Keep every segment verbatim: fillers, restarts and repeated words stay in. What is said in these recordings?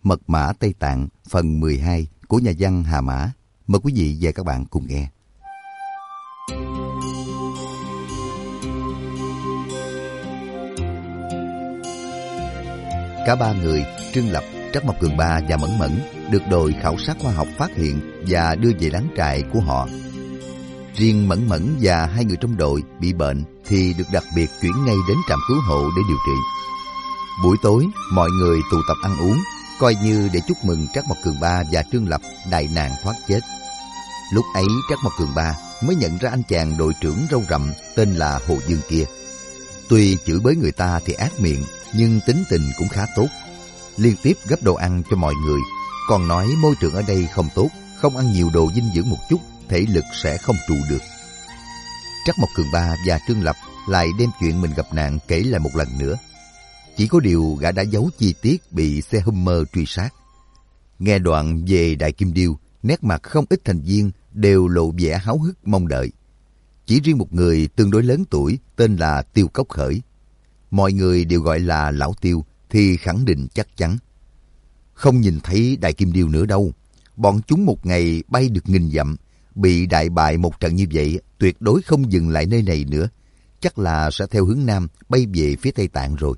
Mật mã Tây Tạng phần mười hai của nhà văn Hà Mã. Mời quý vị và các bạn cùng nghe. Cả ba người, Trương Lập, Trắc Mộc Cường Ba và Mẫn Mẫn, được đội khảo sát khoa học phát hiện và đưa về lán trại của họ. Riêng Mẫn Mẫn và hai người trong đội bị bệnh thì được đặc biệt chuyển ngay đến trạm cứu hộ để điều trị. Buổi tối, mọi người tụ tập ăn uống, coi như để chúc mừng Trắc Mộc Cường Ba và Trương Lập đại nạn thoát chết. Lúc ấy Trắc Mộc Cường Ba mới nhận ra anh chàng đội trưởng râu rậm tên là Hồ Dương kia. Tuy chửi bới người ta thì ác miệng, nhưng tính tình cũng khá tốt. Liên tiếp gấp đồ ăn cho mọi người, còn nói môi trường ở đây không tốt, không ăn nhiều đồ dinh dưỡng một chút, thể lực sẽ không trụ được. Trắc Mộc Cường Ba và Trương Lập lại đem chuyện mình gặp nạn kể lại một lần nữa. Chỉ có điều gã đã giấu chi tiết bị xe Hummer truy sát. Nghe đoạn về Đại Kim Điêu, nét mặt không ít thành viên đều lộ vẻ háo hức mong đợi. Chỉ riêng một người tương đối lớn tuổi tên là Tiêu Cốc Khởi. Mọi người đều gọi là Lão Tiêu thì khẳng định chắc chắn. Không nhìn thấy Đại Kim Điêu nữa đâu. Bọn chúng một ngày bay được nghìn dặm, bị đại bại một trận như vậy, tuyệt đối không dừng lại nơi này nữa. Chắc là sẽ theo hướng Nam bay về phía Tây Tạng rồi.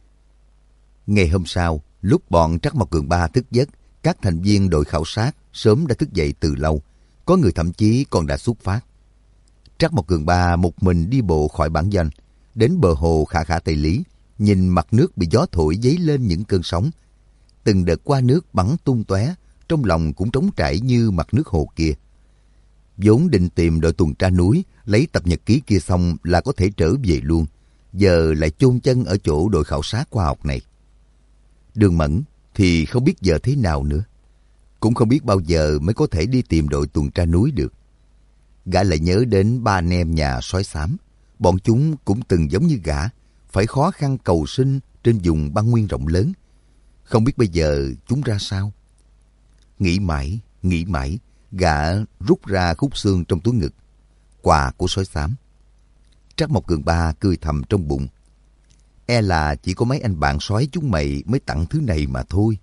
Ngày hôm sau, lúc bọn Trắc Mộc Cường Ba thức giấc, các thành viên đội khảo sát sớm đã thức dậy từ lâu. Có người thậm chí còn đã xuất phát. Trắc Mộc Cường Ba một mình đi bộ khỏi bản doanh, đến bờ hồ Khả Khả Tây Lý, nhìn mặt nước bị gió thổi dấy lên những cơn sóng. Từng đợt qua nước bắn tung tóe, trong lòng cũng trống trải như mặt nước hồ kia. Vốn định tìm đội tuần tra núi, lấy tập nhật ký kia xong là có thể trở về luôn. Giờ lại chôn chân ở chỗ đội khảo sát khoa học này. Đường Mẫn thì không biết giờ thế nào nữa. Cũng không biết bao giờ mới có thể đi tìm đội tuần tra núi được. Gã lại nhớ đến ba anh em nhà sói xám. Bọn chúng cũng từng giống như gã, phải khó khăn cầu sinh trên vùng băng nguyên rộng lớn. Không biết bây giờ chúng ra sao? Nghĩ mãi, nghĩ mãi, gã rút ra khúc xương trong túi ngực. Quà của sói xám. Trắc Mộc Cường Ba cười thầm trong bụng. E là chỉ có mấy anh bạn sói chúng mày mới tặng thứ này mà thôi.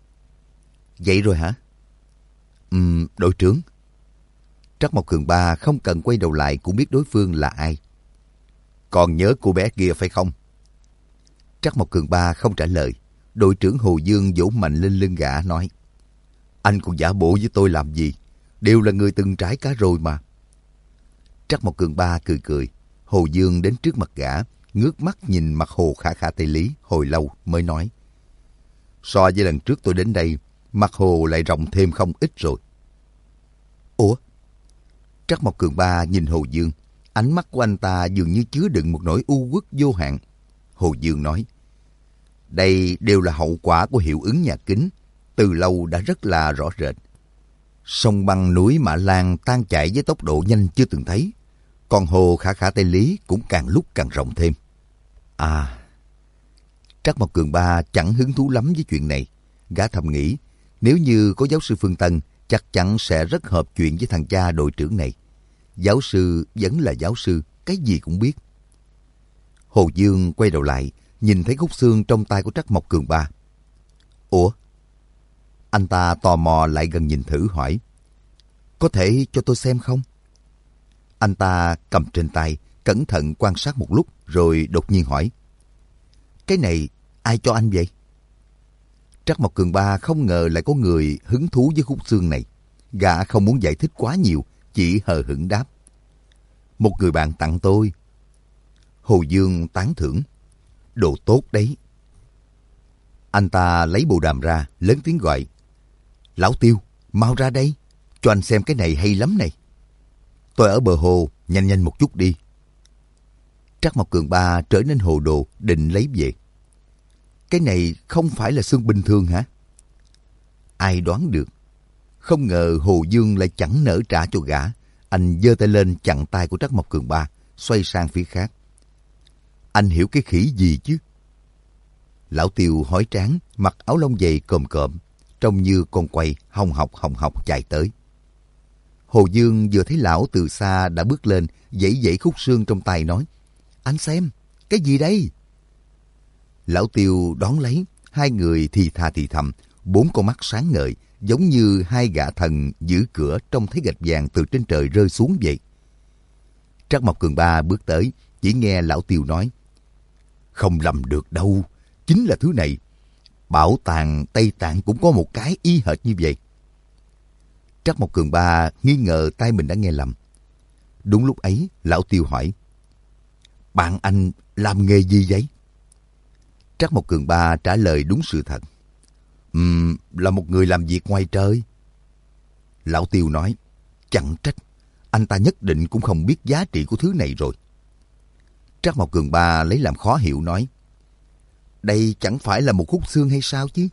Vậy rồi hả? Ừm, đội trưởng. Trắc Mộc Cường Ba không cần quay đầu lại cũng biết đối phương là ai. Còn nhớ cô bé kia phải không? Trắc Mộc Cường Ba không trả lời. Đội trưởng Hồ Dương vỗ mạnh lên lưng gã nói. Anh còn giả bộ với tôi làm gì? Đều là người từng trải cả rồi mà. Trắc Mộc Cường Ba cười cười. Hồ Dương đến trước mặt gã, ngước mắt nhìn mặt hồ Khả Khả Tây Lý hồi lâu mới nói. So với lần trước tôi đến đây, mặt hồ lại rộng thêm không ít rồi. Ủa? Trắc Mộc Cường Ba nhìn Hồ Dương, ánh mắt của anh ta dường như chứa đựng một nỗi u uất vô hạn. Hồ Dương nói, đây đều là hậu quả của hiệu ứng nhà kính, từ lâu đã rất là rõ rệt. Sông băng núi Mã Lan tan chảy với tốc độ nhanh chưa từng thấy, còn hồ Khả Khả Tây Lý cũng càng lúc càng rộng thêm. À, Trắc Mộc Cường Ba chẳng hứng thú lắm với chuyện này. Gã thầm nghĩ, nếu như có giáo sư Phương Tân, chắc chắn sẽ rất hợp chuyện với thằng cha đội trưởng này. Giáo sư vẫn là giáo sư, cái gì cũng biết. Hồ Dương quay đầu lại, nhìn thấy khúc xương trong tay của Trắc Mộc Cường Ba. Ủa? Anh ta tò mò lại gần nhìn thử hỏi. Có thể cho tôi xem không? Anh ta cầm trên tay, cẩn thận quan sát một lúc rồi đột nhiên hỏi. Cái này ai cho anh vậy? Trắc Mộc Cường Ba không ngờ lại có người hứng thú với khúc xương này. Gã không muốn giải thích quá nhiều, chỉ hờ hững đáp. Một người bạn tặng tôi. Hồ Dương tán thưởng. Đồ tốt đấy. Anh ta lấy bộ đàm ra, lớn tiếng gọi. Lão Tiêu, mau ra đây, cho anh xem cái này hay lắm này. Tôi ở bờ hồ, nhanh nhanh một chút đi. Trắc Mộc Cường Ba trở nên hồ đồ, định lấy về. Cái này không phải là xương bình thường hả? Ai đoán được. Không ngờ Hồ Dương lại chẳng nỡ trả cho gã. Anh giơ tay lên chặn tay của Trắc Mộc Cường Ba, xoay sang phía khác. Anh hiểu cái khỉ gì chứ? Lão Tiêu hói trán, mặc áo lông dày cồm cộm, trông như con quay hồng học hồng học chạy tới. Hồ Dương vừa thấy lão từ xa đã bước lên, giãy giãy khúc xương trong tay nói. Anh xem, cái gì đây? Lão Tiêu đón lấy, hai người thì thà thì thầm, bốn con mắt sáng ngời, giống như hai gã thần giữ cửa trông thấy gạch vàng từ trên trời rơi xuống vậy. Trắc Mộc Cường Ba bước tới, chỉ nghe lão Tiêu nói, không lầm được đâu, chính là thứ này. Bảo tàng Tây Tạng cũng có một cái y hệt như vậy. Trắc Mộc Cường Ba nghi ngờ tai mình đã nghe lầm. Đúng lúc ấy, lão Tiêu hỏi, bạn anh làm nghề gì vậy? Trắc Mộc Cường Ba trả lời đúng sự thật. Ừm, là một người làm việc ngoài trời. Lão Tiêu nói, chẳng trách, anh ta nhất định cũng không biết giá trị của thứ này rồi. Trắc Mộc Cường Ba lấy làm khó hiểu nói, đây chẳng phải là một khúc xương hay sao chứ?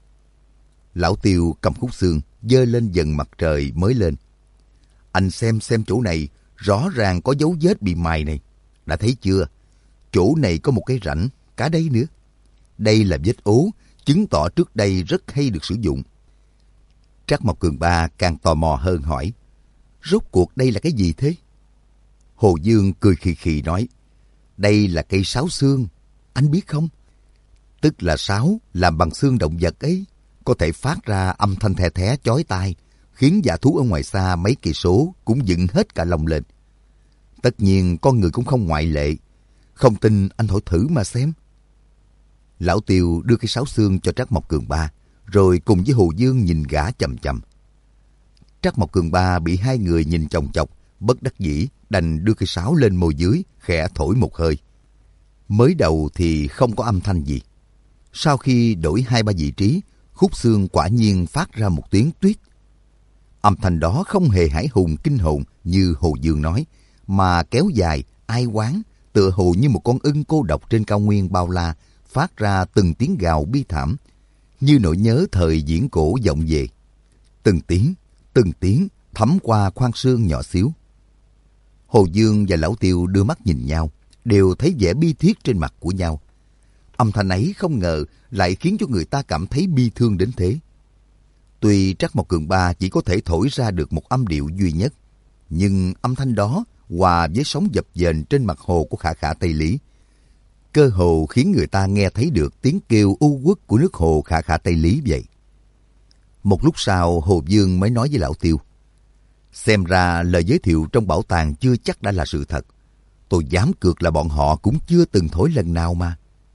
Lão Tiêu cầm khúc xương, giơ lên dần mặt trời mới lên. Anh xem xem chỗ này, rõ ràng có dấu vết bị mài này. Đã thấy chưa? Chỗ này có một cái rãnh, cả đây nữa. Đây là vết ố, chứng tỏ trước đây rất hay được sử dụng. Trắc Mộc Cường Ba càng tò mò hơn hỏi, rốt cuộc đây là cái gì thế? Hồ Dương cười khì khì nói, đây là cây sáo xương, anh biết không? Tức là sáo làm bằng xương động vật ấy, có thể phát ra âm thanh the thé chói tai, khiến dã thú ở ngoài xa mấy cây số cũng dựng hết cả lông lên. Tất nhiên con người cũng không ngoại lệ. Không tin anh thổi thử mà xem. Lão Tiêu đưa cái sáo xương cho Trắc Mộc Cường Ba, rồi cùng với Hồ Dương nhìn gã chằm chằm. Trắc Mộc Cường Ba bị hai người nhìn chòng chọc, bất đắc dĩ đành đưa cái sáo lên môi dưới, khẽ thổi một hơi. Mới đầu thì không có âm thanh gì. Sau khi đổi hai ba vị trí, khúc xương quả nhiên phát ra một tiếng tuyết. Âm thanh đó không hề hãi hùng kinh hồn như Hồ Dương nói, mà kéo dài, ai oán, tựa hồ như một con ưng cô độc trên cao nguyên bao la, phát ra từng tiếng gào bi thảm, như nỗi nhớ thời viễn cổ vọng về. Từng tiếng, từng tiếng thấm qua khoang xương nhỏ xíu. Hồ Dương và Lão Tiêu đưa mắt nhìn nhau, đều thấy vẻ bi thiết trên mặt của nhau. Âm thanh ấy không ngờ lại khiến cho người ta cảm thấy bi thương đến thế. Tuy Trắc Mộc Cường Ba chỉ có thể thổi ra được một âm điệu duy nhất, nhưng âm thanh đó hòa với sóng dập dềnh trên mặt hồ của Khả Khả Tây Lý, cơ hồ khiến người ta nghe thấy được tiếng kêu u uất của nước hồ Khả Khả Tây Lý vậy. Một lúc sau, Hồ Dương mới nói với Lão Tiêu, xem ra lời giới thiệu trong bảo tàng chưa chắc đã là sự thật. Tôi dám cược là bọn họ cũng chưa từng thổi lần nào mà.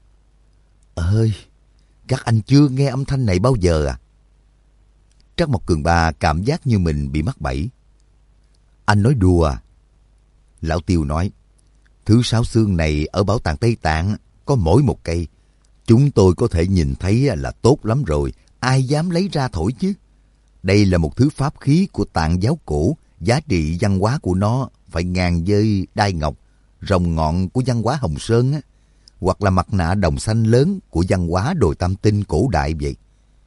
Ơi, các anh chưa nghe âm thanh này bao giờ à? Trắc Mộc Cường Ba cảm giác như mình bị mắc bẫy. Anh nói đùa à? Lão Tiêu nói, thứ sáo xương này ở bảo tàng Tây Tạng có mỗi một cây. Chúng tôi có thể nhìn thấy là tốt lắm rồi, ai dám lấy ra thổi chứ? Đây là một thứ pháp khí của Tạng giáo cổ, giá trị văn hóa của nó phải ngang với đai ngọc, rồng ngọn của văn hóa Hồng Sơn á, hoặc là mặt nạ đồng xanh lớn của văn hóa đồi Tam Tinh cổ đại vậy.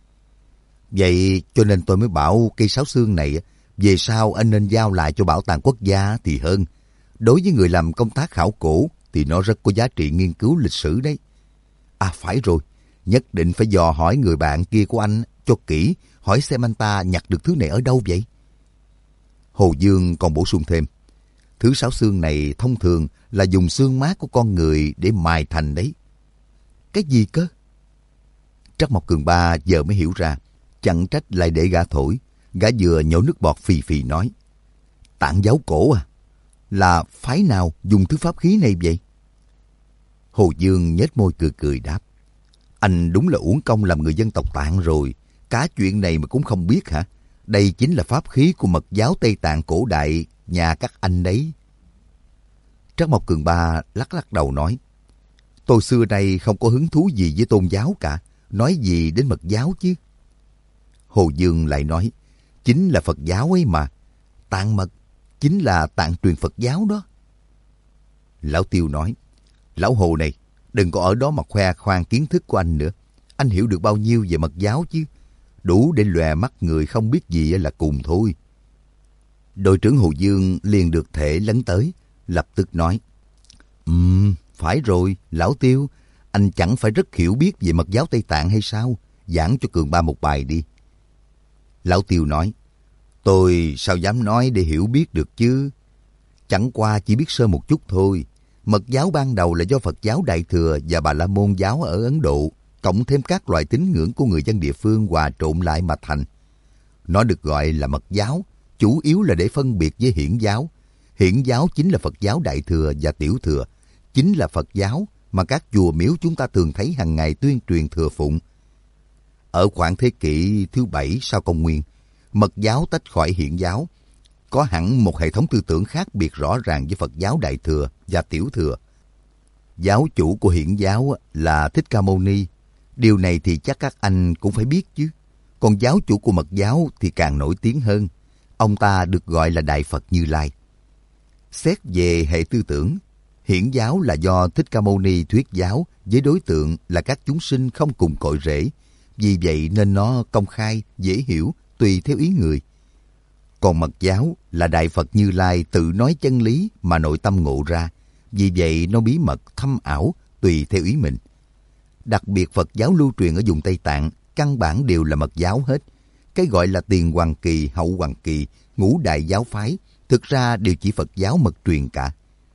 Vậy cho nên tôi mới bảo cây sáo xương này về sau anh nên giao lại cho bảo tàng quốc gia thì hơn. Đối với người làm công tác khảo cổ thì nó rất có giá trị nghiên cứu lịch sử đấy. À phải rồi, nhất định phải dò hỏi người bạn kia của anh cho kỹ, hỏi xem anh ta nhặt được thứ này ở đâu vậy. Hồ Dương còn bổ sung thêm, thứ sáo xương này thông thường là dùng xương mát của con người để mài thành đấy. Cái gì cơ? Trắc Mộc Cường Ba giờ mới hiểu ra, chẳng trách lại để gã thổi. Gã vừa nhổ nước bọt phì phì nói, Tạng giáo cổ à? Là phái nào dùng thứ pháp khí này vậy? Hồ Dương nhếch môi cười cười đáp, anh đúng là uổng công làm người dân tộc Tạng rồi. Cả chuyện này mà cũng không biết hả? Đây chính là pháp khí của mật giáo Tây Tạng cổ đại nhà các anh đấy. Trắc Mộc Cường Ba lắc lắc đầu nói, tôi xưa nay không có hứng thú gì với tôn giáo cả, nói gì đến mật giáo chứ? Hồ Dương lại nói, chính là Phật giáo ấy mà. Tạng mật chính là tạng truyền Phật giáo đó. Lão Tiêu nói, lão Hồ này, đừng có ở đó mà khoe khoang kiến thức của anh nữa. Anh hiểu được bao nhiêu về mật giáo chứ? Đủ để lòe mắt người không biết gì là cùng thôi. Đội trưởng Hồ Dương liền được thể lấn tới, lập tức nói, Ừm, um, phải rồi, lão Tiêu, anh chẳng phải rất hiểu biết về mật giáo Tây Tạng hay sao? Giảng cho Cường Ba một bài đi. Lão Tiêu nói, tôi sao dám nói để hiểu biết được chứ? Chẳng qua chỉ biết sơ một chút thôi. Mật giáo ban đầu là do Phật giáo Đại Thừa và Bà La Môn giáo ở Ấn Độ cộng thêm các loại tín ngưỡng của người dân địa phương hòa trộn lại mà thành. Nó được gọi là mật giáo, chủ yếu là để phân biệt với hiển giáo. Hiển giáo chính là Phật giáo Đại Thừa và Tiểu Thừa, chính là Phật giáo mà các chùa miếu chúng ta thường thấy hàng ngày tuyên truyền thừa phụng. Ở khoảng thế kỷ thứ bảy sau công nguyên, mật giáo tách khỏi hiển giáo, có hẳn một hệ thống tư tưởng khác biệt rõ ràng với Phật giáo Đại Thừa và Tiểu Thừa. Giáo chủ của hiển giáo là Thích Ca Mâu Ni. Điều này thì chắc các anh cũng phải biết chứ. Còn giáo chủ của mật giáo thì càng nổi tiếng hơn. Ông ta được gọi là Đại Phật Như Lai. Xét về hệ tư tưởng, hiển giáo là do Thích Ca Mâu Ni thuyết giáo với đối tượng là các chúng sinh không cùng cội rễ. Vì vậy nên nó công khai, dễ hiểu, tùy theo ý người. Còn mật giáo là Đại Phật Như Lai tự nói chân lý mà nội tâm ngộ ra. Vì vậy nó bí mật, thâm ảo, tùy theo ý mình. Đặc biệt Phật giáo lưu truyền ở vùng Tây Tạng, căn bản đều là mật giáo hết. Cái gọi là tiền hoàng kỳ, hậu hoàng kỳ, ngũ đại giáo phái, thực ra đều chỉ Phật giáo mật truyền cả.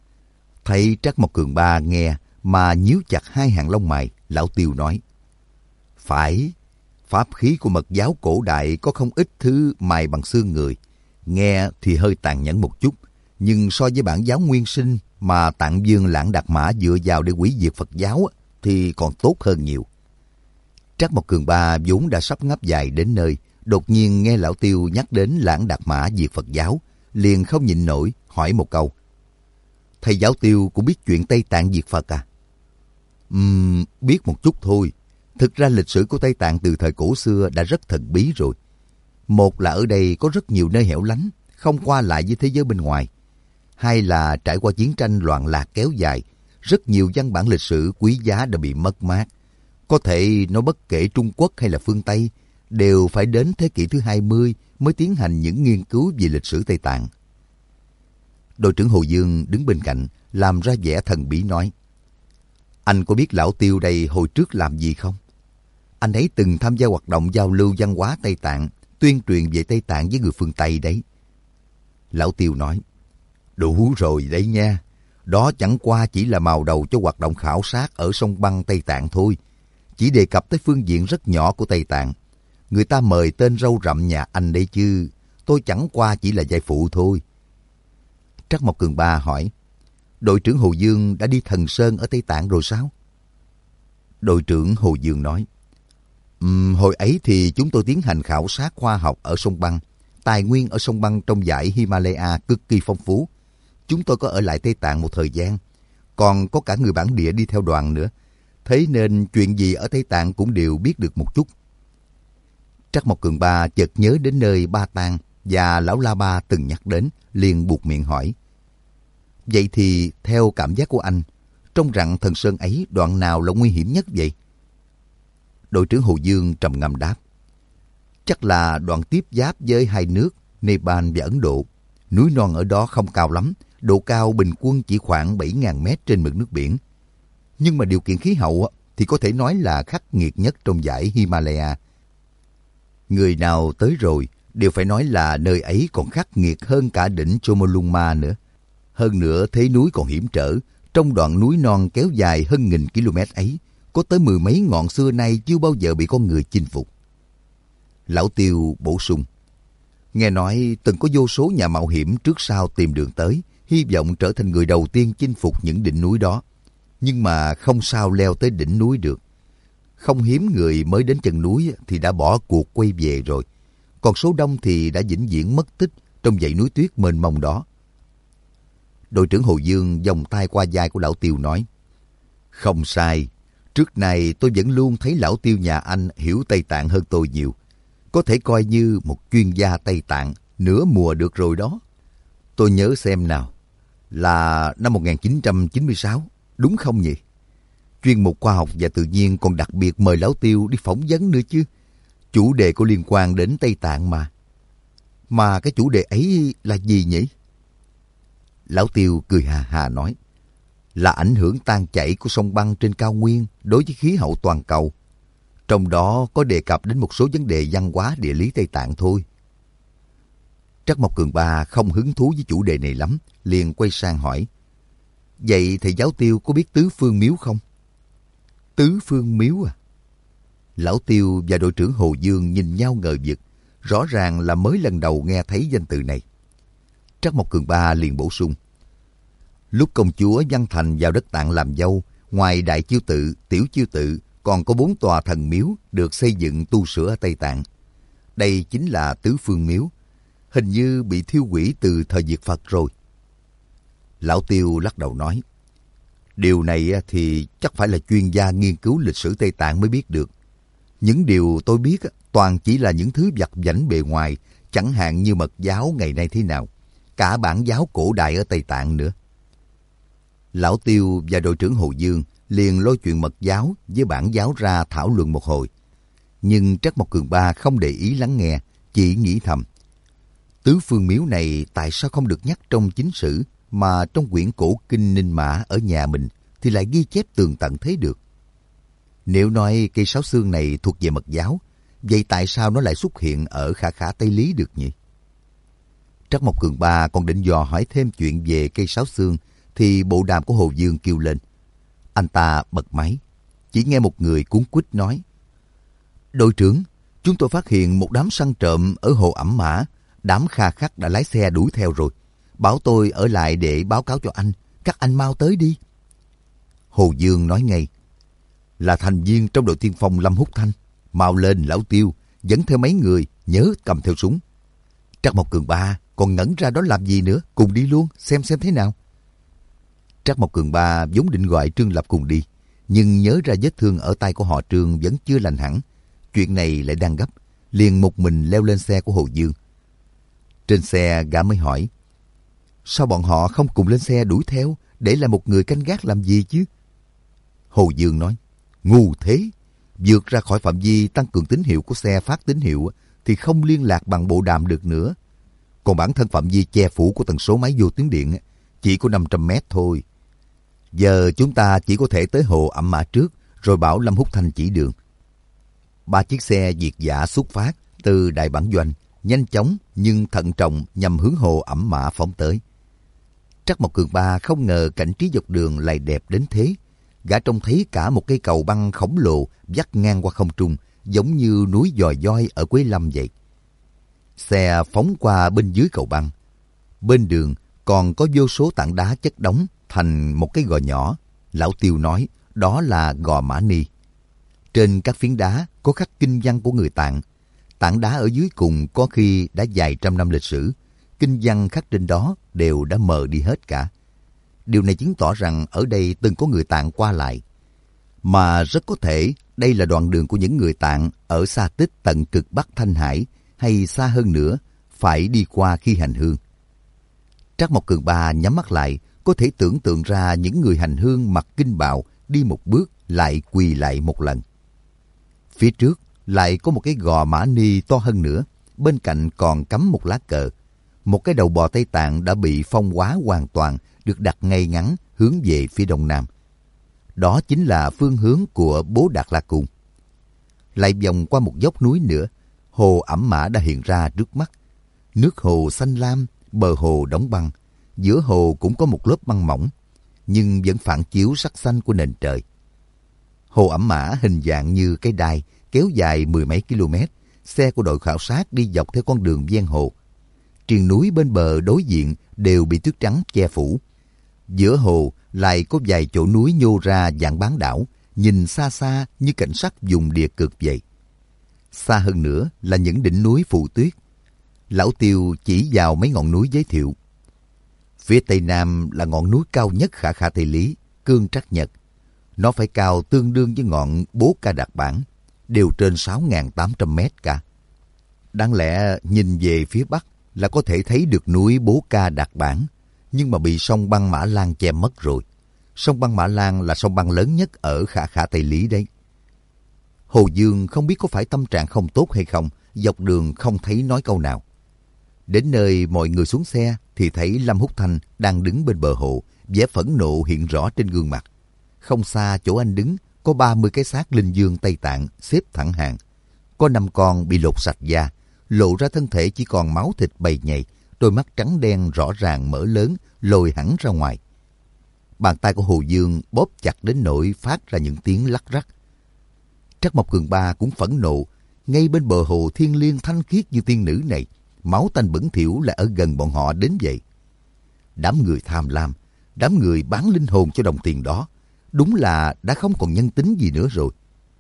Thầy Trắc Mộc Cường Ba nghe mà nhíu chặt hai hàng lông mày, lão Tiêu nói. Phải, pháp khí của mật giáo cổ đại có không ít thứ mài bằng xương người. Nghe thì hơi tàn nhẫn một chút, nhưng so với bản giáo nguyên sinh mà Tạng Vương Lãng Đạt Mã dựa vào để hủy diệt Phật giáo thì còn tốt hơn nhiều. Trắc Mộc Cường Ba vốn đã sắp ngáp dài đến nơi, đột nhiên nghe lão Tiêu nhắc đến Lãng Đạt Mã diệt Phật giáo, liền không nhịn nổi hỏi một câu. Thầy giáo Tiêu cũng biết chuyện Tây Tạng diệt Phật à? Ừm, biết một chút thôi. Thực ra lịch sử của Tây Tạng từ thời cổ xưa đã rất thần bí rồi. Một là ở đây có rất nhiều nơi hẻo lánh, không qua lại với thế giới bên ngoài. Hai là trải qua chiến tranh loạn lạc kéo dài, rất nhiều văn bản lịch sử quý giá đã bị mất mát. Có thể nói bất kể Trung Quốc hay là phương Tây, đều phải đến thế kỷ thứ hai mươi mới tiến hành những nghiên cứu về lịch sử Tây Tạng. Đội trưởng Hồ Dương đứng bên cạnh, làm ra vẻ thần bí nói. Anh có biết lão Tiêu đây hồi trước làm gì không? Anh ấy từng tham gia hoạt động giao lưu văn hóa Tây Tạng, tuyên truyền về Tây Tạng với người phương Tây đấy. Lão Tiêu nói. Đủ rồi đấy nha. Đó chẳng qua chỉ là mào đầu cho hoạt động khảo sát ở sông băng Tây Tạng thôi. Chỉ đề cập tới phương diện rất nhỏ của Tây Tạng. Người ta mời tên râu rậm nhà anh đấy chứ. Tôi chẳng qua chỉ là vai phụ thôi. Trắc Mộc Cường Ba hỏi. Đội trưởng Hồ Dương đã đi Thần Sơn ở Tây Tạng rồi sao? Đội trưởng Hồ Dương nói. Um, hồi ấy thì chúng tôi tiến hành khảo sát khoa học ở sông băng. Tài nguyên ở sông băng trong dãy Himalaya cực kỳ phong phú. Chúng tôi có ở lại Tây Tạng một thời gian. Còn có cả người bản địa đi theo đoàn nữa. Thế nên chuyện gì ở Tây Tạng cũng đều biết được một chút. Trắc Mộc Cường Ba chợt nhớ đến nơi Ba Tàng và lão La Ba từng nhắc đến, liền buột miệng hỏi. Vậy thì theo cảm giác của anh, trong rặng Thần Sơn ấy đoạn nào là nguy hiểm nhất vậy? Đội trưởng Hồ Dương trầm ngâm đáp. Chắc là đoạn tiếp giáp với hai nước Nepal và Ấn Độ. Núi non ở đó không cao lắm, độ cao bình quân chỉ khoảng bảy nghìn mét trên mực nước biển. Nhưng mà điều kiện khí hậu thì có thể nói là khắc nghiệt nhất trong dãy Himalaya. Người nào tới rồi đều phải nói là nơi ấy còn khắc nghiệt hơn cả đỉnh Chomolungma nữa. Hơn nữa thế núi còn hiểm trở, trong đoạn núi non kéo dài hơn nghìn km ấy, có tới mười mấy ngọn xưa nay chưa bao giờ bị con người chinh phục. Lão Tiêu bổ sung. Nghe nói từng có vô số nhà mạo hiểm trước sau tìm đường tới, hy vọng trở thành người đầu tiên chinh phục những đỉnh núi đó. Nhưng mà không sao leo tới đỉnh núi được. Không hiếm người mới đến chân núi thì đã bỏ cuộc quay về rồi. Còn số đông thì đã vĩnh viễn mất tích trong dãy núi tuyết mênh mông đó. Đội trưởng Hồ Dương vòng tay qua vai của lão Tiêu nói. Không sai. Trước này tôi vẫn luôn thấy lão Tiêu nhà anh hiểu Tây Tạng hơn tôi nhiều. Có thể coi như một chuyên gia Tây Tạng, nửa mùa được rồi đó. Tôi nhớ xem nào. Là năm một nghìn chín trăm chín mươi sáu, đúng không nhỉ? Chuyên mục khoa học và tự nhiên còn đặc biệt mời lão Tiêu đi phỏng vấn nữa chứ. Chủ đề có liên quan đến Tây Tạng mà. Mà cái chủ đề ấy là gì nhỉ? Lão Tiêu cười hà hà nói. Là ảnh hưởng tan chảy của sông băng trên cao nguyên đối với khí hậu toàn cầu. Trong đó có đề cập đến một số vấn đề văn hóa địa lý Tây Tạng thôi. Trắc Mộc Cường Ba không hứng thú với chủ đề này lắm, liền quay sang hỏi. Vậy thầy giáo Tiêu có biết tứ phương miếu không? Tứ phương miếu à? Lão Tiêu và đội trưởng Hồ Dương nhìn nhau ngờ vực, rõ ràng là mới lần đầu nghe thấy danh từ này. Trắc Mộc Cường Ba liền bổ sung. Lúc công chúa Văn Thành vào đất Tạng làm dâu, ngoài Đại Chiêu Tự, Tiểu Chiêu Tự, còn có bốn tòa thần miếu được xây dựng tu sửa ở Tây Tạng. Đây chính là Tứ Phương Miếu, hình như bị thiêu hủy từ thời diệt Phật rồi. Lão Tiêu lắc đầu nói, điều này thì chắc phải là chuyên gia nghiên cứu lịch sử Tây Tạng mới biết được. Những điều tôi biết toàn chỉ là những thứ vặt vãnh bề ngoài, chẳng hạn như mật giáo ngày nay thế nào, cả bản giáo cổ đại ở Tây Tạng nữa. Lão Tiêu và đội trưởng Hồ Dương liền lôi chuyện mật giáo với bản giáo ra thảo luận một hồi. Nhưng Trắc Mộc Cường Ba không để ý lắng nghe, chỉ nghĩ thầm. Tứ Phương Miếu này tại sao không được nhắc trong chính sử, mà trong quyển cổ kinh Ninh Mã ở nhà mình thì lại ghi chép tường tận thế được? Nếu nói cây sáo xương này thuộc về mật giáo, vậy tại sao nó lại xuất hiện ở Khả Khả Tây Lý được nhỉ? Trắc Mộc Cường Ba còn định dò hỏi thêm chuyện về cây sáo xương, thì bộ đàm của Hồ Dương kêu lên. Anh ta bật máy, chỉ nghe một người cuống quýt nói. Đội trưởng, chúng tôi phát hiện một đám săn trộm ở hồ Ẩm Mã. Đám kha khắc đã lái xe đuổi theo rồi. Bảo tôi ở lại để báo cáo cho anh. Các anh mau tới đi. Hồ Dương nói ngay. Là thành viên trong đội tiên phong Lâm Húc Thanh. Mau lên Lão Tiêu, dẫn theo mấy người, nhớ cầm theo súng. Trắc Mộc Cường Ba còn ngẩn ra đó làm gì nữa, cùng đi luôn, xem xem thế nào. Trắc Mộc Cường Ba vốn định gọi Trương Lập cùng đi, nhưng nhớ ra vết thương ở tay của họ Trương vẫn chưa lành hẳn. Chuyện này lại đang gấp, liền một mình leo lên xe của Hồ Dương. Trên xe gã mới hỏi, sao bọn họ không cùng lên xe đuổi theo, để lại một người canh gác làm gì chứ? Hồ Dương nói, ngu thế, vượt ra khỏi phạm vi tăng cường tín hiệu của xe phát tín hiệu thì không liên lạc bằng bộ đàm được nữa. Còn bản thân phạm vi che phủ của tần số máy vô tuyến điện chỉ có năm trăm mét thôi. Giờ chúng ta chỉ có thể tới hồ Ẩm Mã trước, rồi bảo Lâm Húc Thanh chỉ đường. Ba chiếc xe việt dã xuất phát từ Đại Bản Doanh, nhanh chóng nhưng thận trọng nhằm hướng hồ Ẩm Mã phóng tới. Trắc Mộc Cường Ba không ngờ cảnh trí dọc đường lại đẹp đến thế. Gã trông thấy cả một cây cầu băng khổng lồ vắt ngang qua không trung, giống như núi Dòi Voi ở Quế Lâm vậy. Xe phóng qua bên dưới cầu băng. Bên đường còn có vô số tảng đá chất đóng thành một cái gò nhỏ. Lão Tiêu nói đó là gò Mã Ni. Trên các phiến đá có khắc kinh văn của người Tạng. Tảng đá ở dưới cùng có khi đã vài trăm năm lịch sử. Kinh văn khắc trên đó đều đã mờ đi hết cả. Điều này chứng tỏ rằng ở đây từng có người Tạng qua lại. Mà rất có thể đây là đoạn đường của những người Tạng ở Sa Tích tận cực Bắc Thanh Hải, hay xa hơn nữa, phải đi qua khi hành hương. Trắc Mộc Cường Ba nhắm mắt lại, có thể tưởng tượng ra những người hành hương mặc kinh bào đi một bước lại quỳ lại một lần. Phía trước lại có một cái gò Mã Ni to hơn nữa, bên cạnh còn cắm một lá cờ. Một cái đầu bò Tây Tạng đã bị phong hóa hoàn toàn, được đặt ngay ngắn hướng về phía đông nam. Đó chính là phương hướng của Bố Đạt La Cung. Lại vòng qua một dốc núi nữa, hồ Ẩm Mã đã hiện ra trước mắt. Nước hồ xanh lam, bờ hồ đóng băng, giữa hồ cũng có một lớp băng mỏng, nhưng vẫn phản chiếu sắc xanh của nền trời. Hồ Ẩm Mã hình dạng như cái đai, kéo dài mười mấy km. Xe của đội khảo sát đi dọc theo con đường ven hồ. Triền núi bên bờ đối diện đều bị tuyết trắng che phủ. Giữa hồ lại có vài chỗ núi nhô ra dạng bán đảo, nhìn xa xa như cảnh sắc vùng địa cực vậy. Xa hơn nữa là những đỉnh núi phủ tuyết. Lão Tiêu chỉ vào mấy ngọn núi giới thiệu. Phía tây nam là ngọn núi cao nhất Khả Khả Tây Lý, Cương Trắc Nhật. Nó phải cao tương đương với ngọn Bố Ca Đạt Bản, đều trên sáu nghìn tám trăm mét cả. Đáng lẽ nhìn về phía bắc là có thể thấy được núi Bố Ca Đạt Bản, nhưng mà bị sông băng Mã Lan che mất rồi. Sông băng Mã Lan là sông băng lớn nhất ở Khả Khả Tây Lý đấy. Hồ Dương không biết có phải tâm trạng không tốt hay không, dọc đường không thấy nói câu nào. Đến nơi mọi người xuống xe thì thấy Lâm Húc Thanh đang đứng bên bờ hồ, vẻ phẫn nộ hiện rõ trên gương mặt. Không xa chỗ anh đứng có ba mươi cái xác linh dương Tây Tạng xếp thẳng hàng. Có năm con bị lột sạch da, lộ ra thân thể chỉ còn máu thịt bầy nhầy, đôi mắt trắng đen rõ ràng mở lớn, lồi hẳn ra ngoài. Bàn tay của Hồ Dương bóp chặt đến nỗi phát ra những tiếng lắc rắc. Trắc Mộc Cường Ba cũng phẫn nộ. Ngay bên bờ hồ thiên liêng thanh khiết như tiên nữ này, máu tanh bẩn thỉu lại ở gần bọn họ đến vậy. Đám người tham lam, đám người bán linh hồn cho đồng tiền đó, đúng là đã không còn nhân tính gì nữa rồi.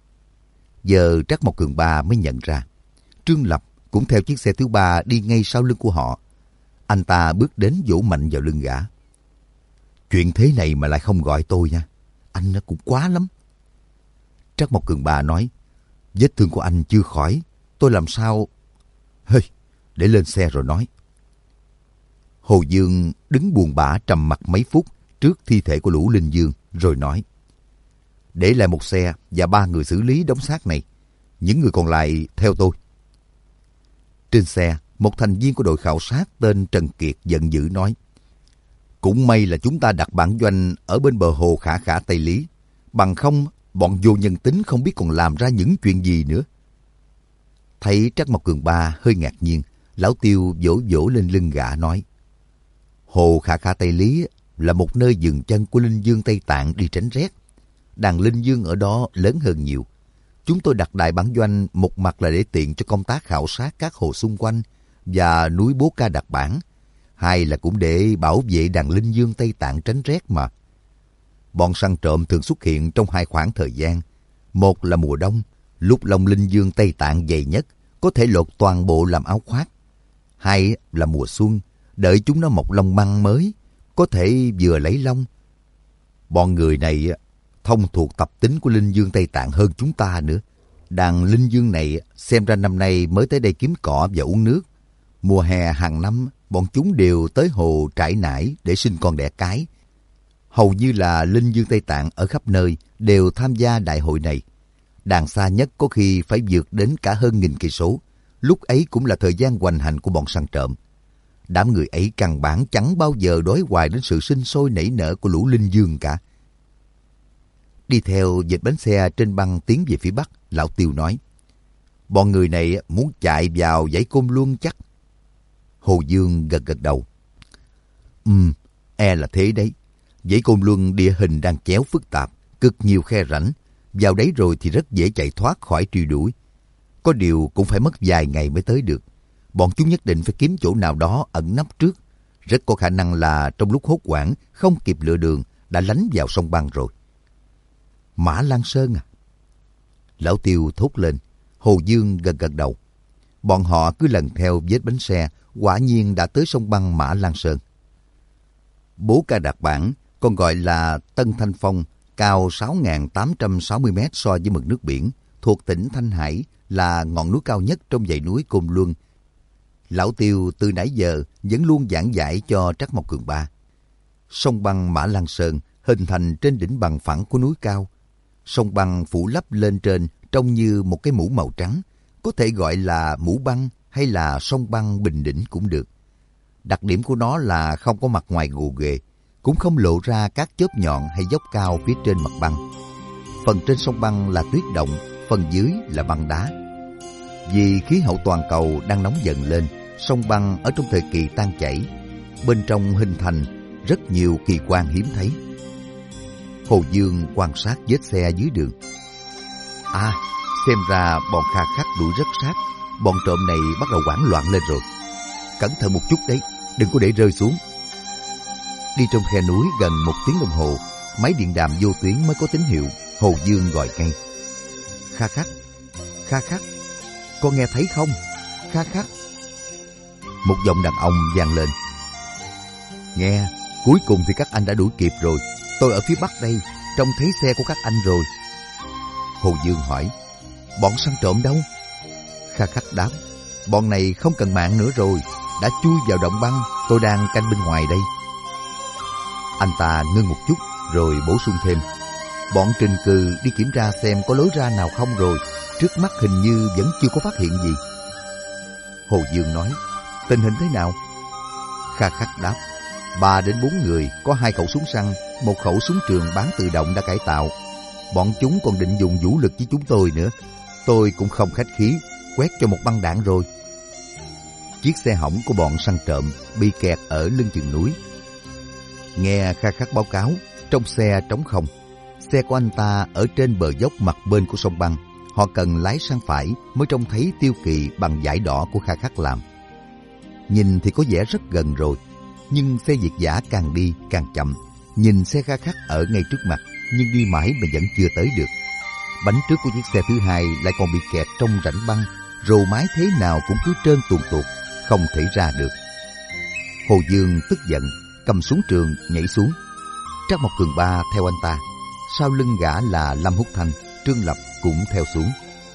Giờ Trắc Mộc Cường Ba mới nhận ra, Trương Lập cũng theo chiếc xe thứ ba đi ngay sau lưng của họ. Anh ta bước đến vỗ mạnh vào lưng gã. Chuyện thế này mà lại không gọi tôi nha, anh nó cũng quá lắm. Trắc Mộc Cường Ba nói, vết thương của anh chưa khỏi, tôi làm sao... Hơi, để lên xe rồi nói. Hồ Dương đứng buồn bã trầm mặc mấy phút trước thi thể của Lũ Linh Dương, rồi nói, để lại một xe và ba người xử lý đống xác này. Những người còn lại theo tôi. Trên xe, một thành viên của đội khảo sát tên Trần Kiệt giận dữ nói, cũng may là chúng ta đặt bản doanh ở bên bờ hồ Khả Khả Tây Lý. Bằng không, bọn vô nhân tính không biết còn làm ra những chuyện gì nữa. Thấy Trắc Mộc Cường Ba hơi ngạc nhiên, Lão Tiêu vỗ vỗ lên lưng gã nói, hồ Khả Khả Tây Lý là một nơi dừng chân của Linh Dương Tây Tạng đi tránh rét. Đàn Linh Dương ở đó lớn hơn nhiều. Chúng tôi đặt đại bản doanh một mặt là để tiện cho công tác khảo sát các hồ xung quanh và núi Bố Ca Đạt Bản, hai là cũng để bảo vệ đàn Linh Dương Tây Tạng tránh rét mà. Bọn săn trộm thường xuất hiện trong hai khoảng thời gian. Một là mùa đông, lúc lông Linh Dương Tây Tạng dày nhất, có thể lột toàn bộ làm áo khoác. Hai là mùa xuân, đợi chúng nó mọc lông măng mới, có thể vừa lấy lông. Bọn người này thông thuộc tập tính của Linh Dương Tây Tạng hơn chúng ta nữa. Đàn Linh Dương này xem ra năm nay mới tới đây kiếm cỏ và uống nước. Mùa hè hàng năm, bọn chúng đều tới hồ trải nải để sinh con đẻ cái. Hầu như là Linh Dương Tây Tạng ở khắp nơi đều tham gia đại hội này. Đàn xa nhất có khi phải vượt đến cả hơn nghìn cây số. Lúc ấy cũng là thời gian hoành hành của bọn săn trộm. Đám người ấy căn bản chẳng bao giờ đối hoài đến sự sinh sôi nảy nở của Lũ Linh Dương cả. Đi theo vệt bánh xe trên băng tiến về phía bắc, Lão Tiêu nói, bọn người này muốn chạy vào dãy Côn Luân chắc. Hồ Dương gật gật đầu. Ừm, e là thế đấy. Dãy Côn Luân địa hình đang chéo phức tạp, cực nhiều khe rãnh. Vào đấy rồi thì rất dễ chạy thoát khỏi truy đuổi. Có điều cũng phải mất vài ngày mới tới được. Bọn chúng nhất định phải kiếm chỗ nào đó ẩn nấp trước. Rất có khả năng là trong lúc hốt hoảng không kịp lựa đường đã lánh vào sông băng rồi. Mã Lan Sơn à? Lão Tiêu thốt lên. Hồ Dương gật gật đầu. Bọn họ cứ lần theo vết bánh xe, quả nhiên đã tới sông băng Mã Lan Sơn. Bố Ca Đạt Bản, còn gọi là Tân Thanh Phong, cao sáu nghìn tám trăm sáu mươi mét so với mực nước biển, thuộc tỉnh Thanh Hải, là ngọn núi cao nhất trong dãy núi Côn Luân. Lão Tiêu từ nãy giờ vẫn luôn giảng giải cho Trắc Mộc Cường Ba. Sông băng Mã Lan Sơn hình thành trên đỉnh bằng phẳng của núi cao. Sông băng phủ lấp lên trên trông như một cái mũ màu trắng, có thể gọi là mũ băng hay là sông băng bình đỉnh cũng được. Đặc điểm của nó là không có mặt ngoài gồ ghề, cũng không lộ ra các chớp nhọn hay dốc cao phía trên mặt băng. Phần trên sông băng là tuyết động, phần dưới là băng đá. Vì khí hậu toàn cầu đang nóng dần lên, sông băng ở trong thời kỳ tan chảy, bên trong hình thành rất nhiều kỳ quan hiếm thấy. Hồ Dương quan sát vết xe dưới đường. À, xem ra bọn kha khắc đuổi rất sát, bọn trộm này bắt đầu hoảng loạn lên rồi. Cẩn thận một chút đấy, đừng có để rơi xuống. Đi trong khe núi gần một tiếng đồng hồ, máy điện đàm vô tuyến mới có tín hiệu. Hồ Dương gọi ngay. Kha khắc, Kha khắc, con nghe thấy không? Kha khắc. Một giọng đàn ông vang lên. Nghe, cuối cùng thì các anh đã đuổi kịp rồi. Tôi ở phía bắc đây, trông thấy xe của các anh rồi. Hồ Dương hỏi, bọn săn trộm đâu? Kha khắc đáp, bọn này không cần mạng nữa rồi, đã chui vào động băng, tôi đang canh bên ngoài đây. Anh ta ngưng một chút rồi bổ sung thêm, bọn trình cừ đi kiểm tra xem có lối ra nào không rồi, trước mắt hình như vẫn chưa có phát hiện gì. Hồ Dương nói, tình hình thế nào? Kha khắc đáp, ba đến bốn người, có hai khẩu súng săn, một khẩu súng trường bán tự động đã cải tạo. Bọn chúng còn định dùng vũ lực với chúng tôi nữa. Tôi cũng không khách khí, quét cho một băng đạn rồi. Chiếc xe hỏng của bọn săn trộm bị kẹt ở lưng chừng núi. Nghe Kha khắc báo cáo, trong xe trống không. Xe của anh ta ở trên bờ dốc mặt bên của sông băng, họ cần lái sang phải mới trông thấy Tiêu Kỳ bằng dải đỏ của Kha Khắc làm. Nhìn thì có vẻ rất gần rồi, nhưng xe Việt dã càng đi càng chậm. Nhìn xe Kha Khắc ở ngay trước mặt, nhưng đi mãi mà vẫn chưa tới được. Bánh trước của chiếc xe thứ hai lại còn bị kẹt trong rãnh băng, rồ mái thế nào cũng cứ trơn tuồn tuột, không thể ra được. Hồ Dương tức giận, cầm súng trường nhảy xuống. Trác Mộc Cường Ba theo anh ta, sau lưng gã là Lâm Húc Thanh, Trương Lập cũng theo xuống.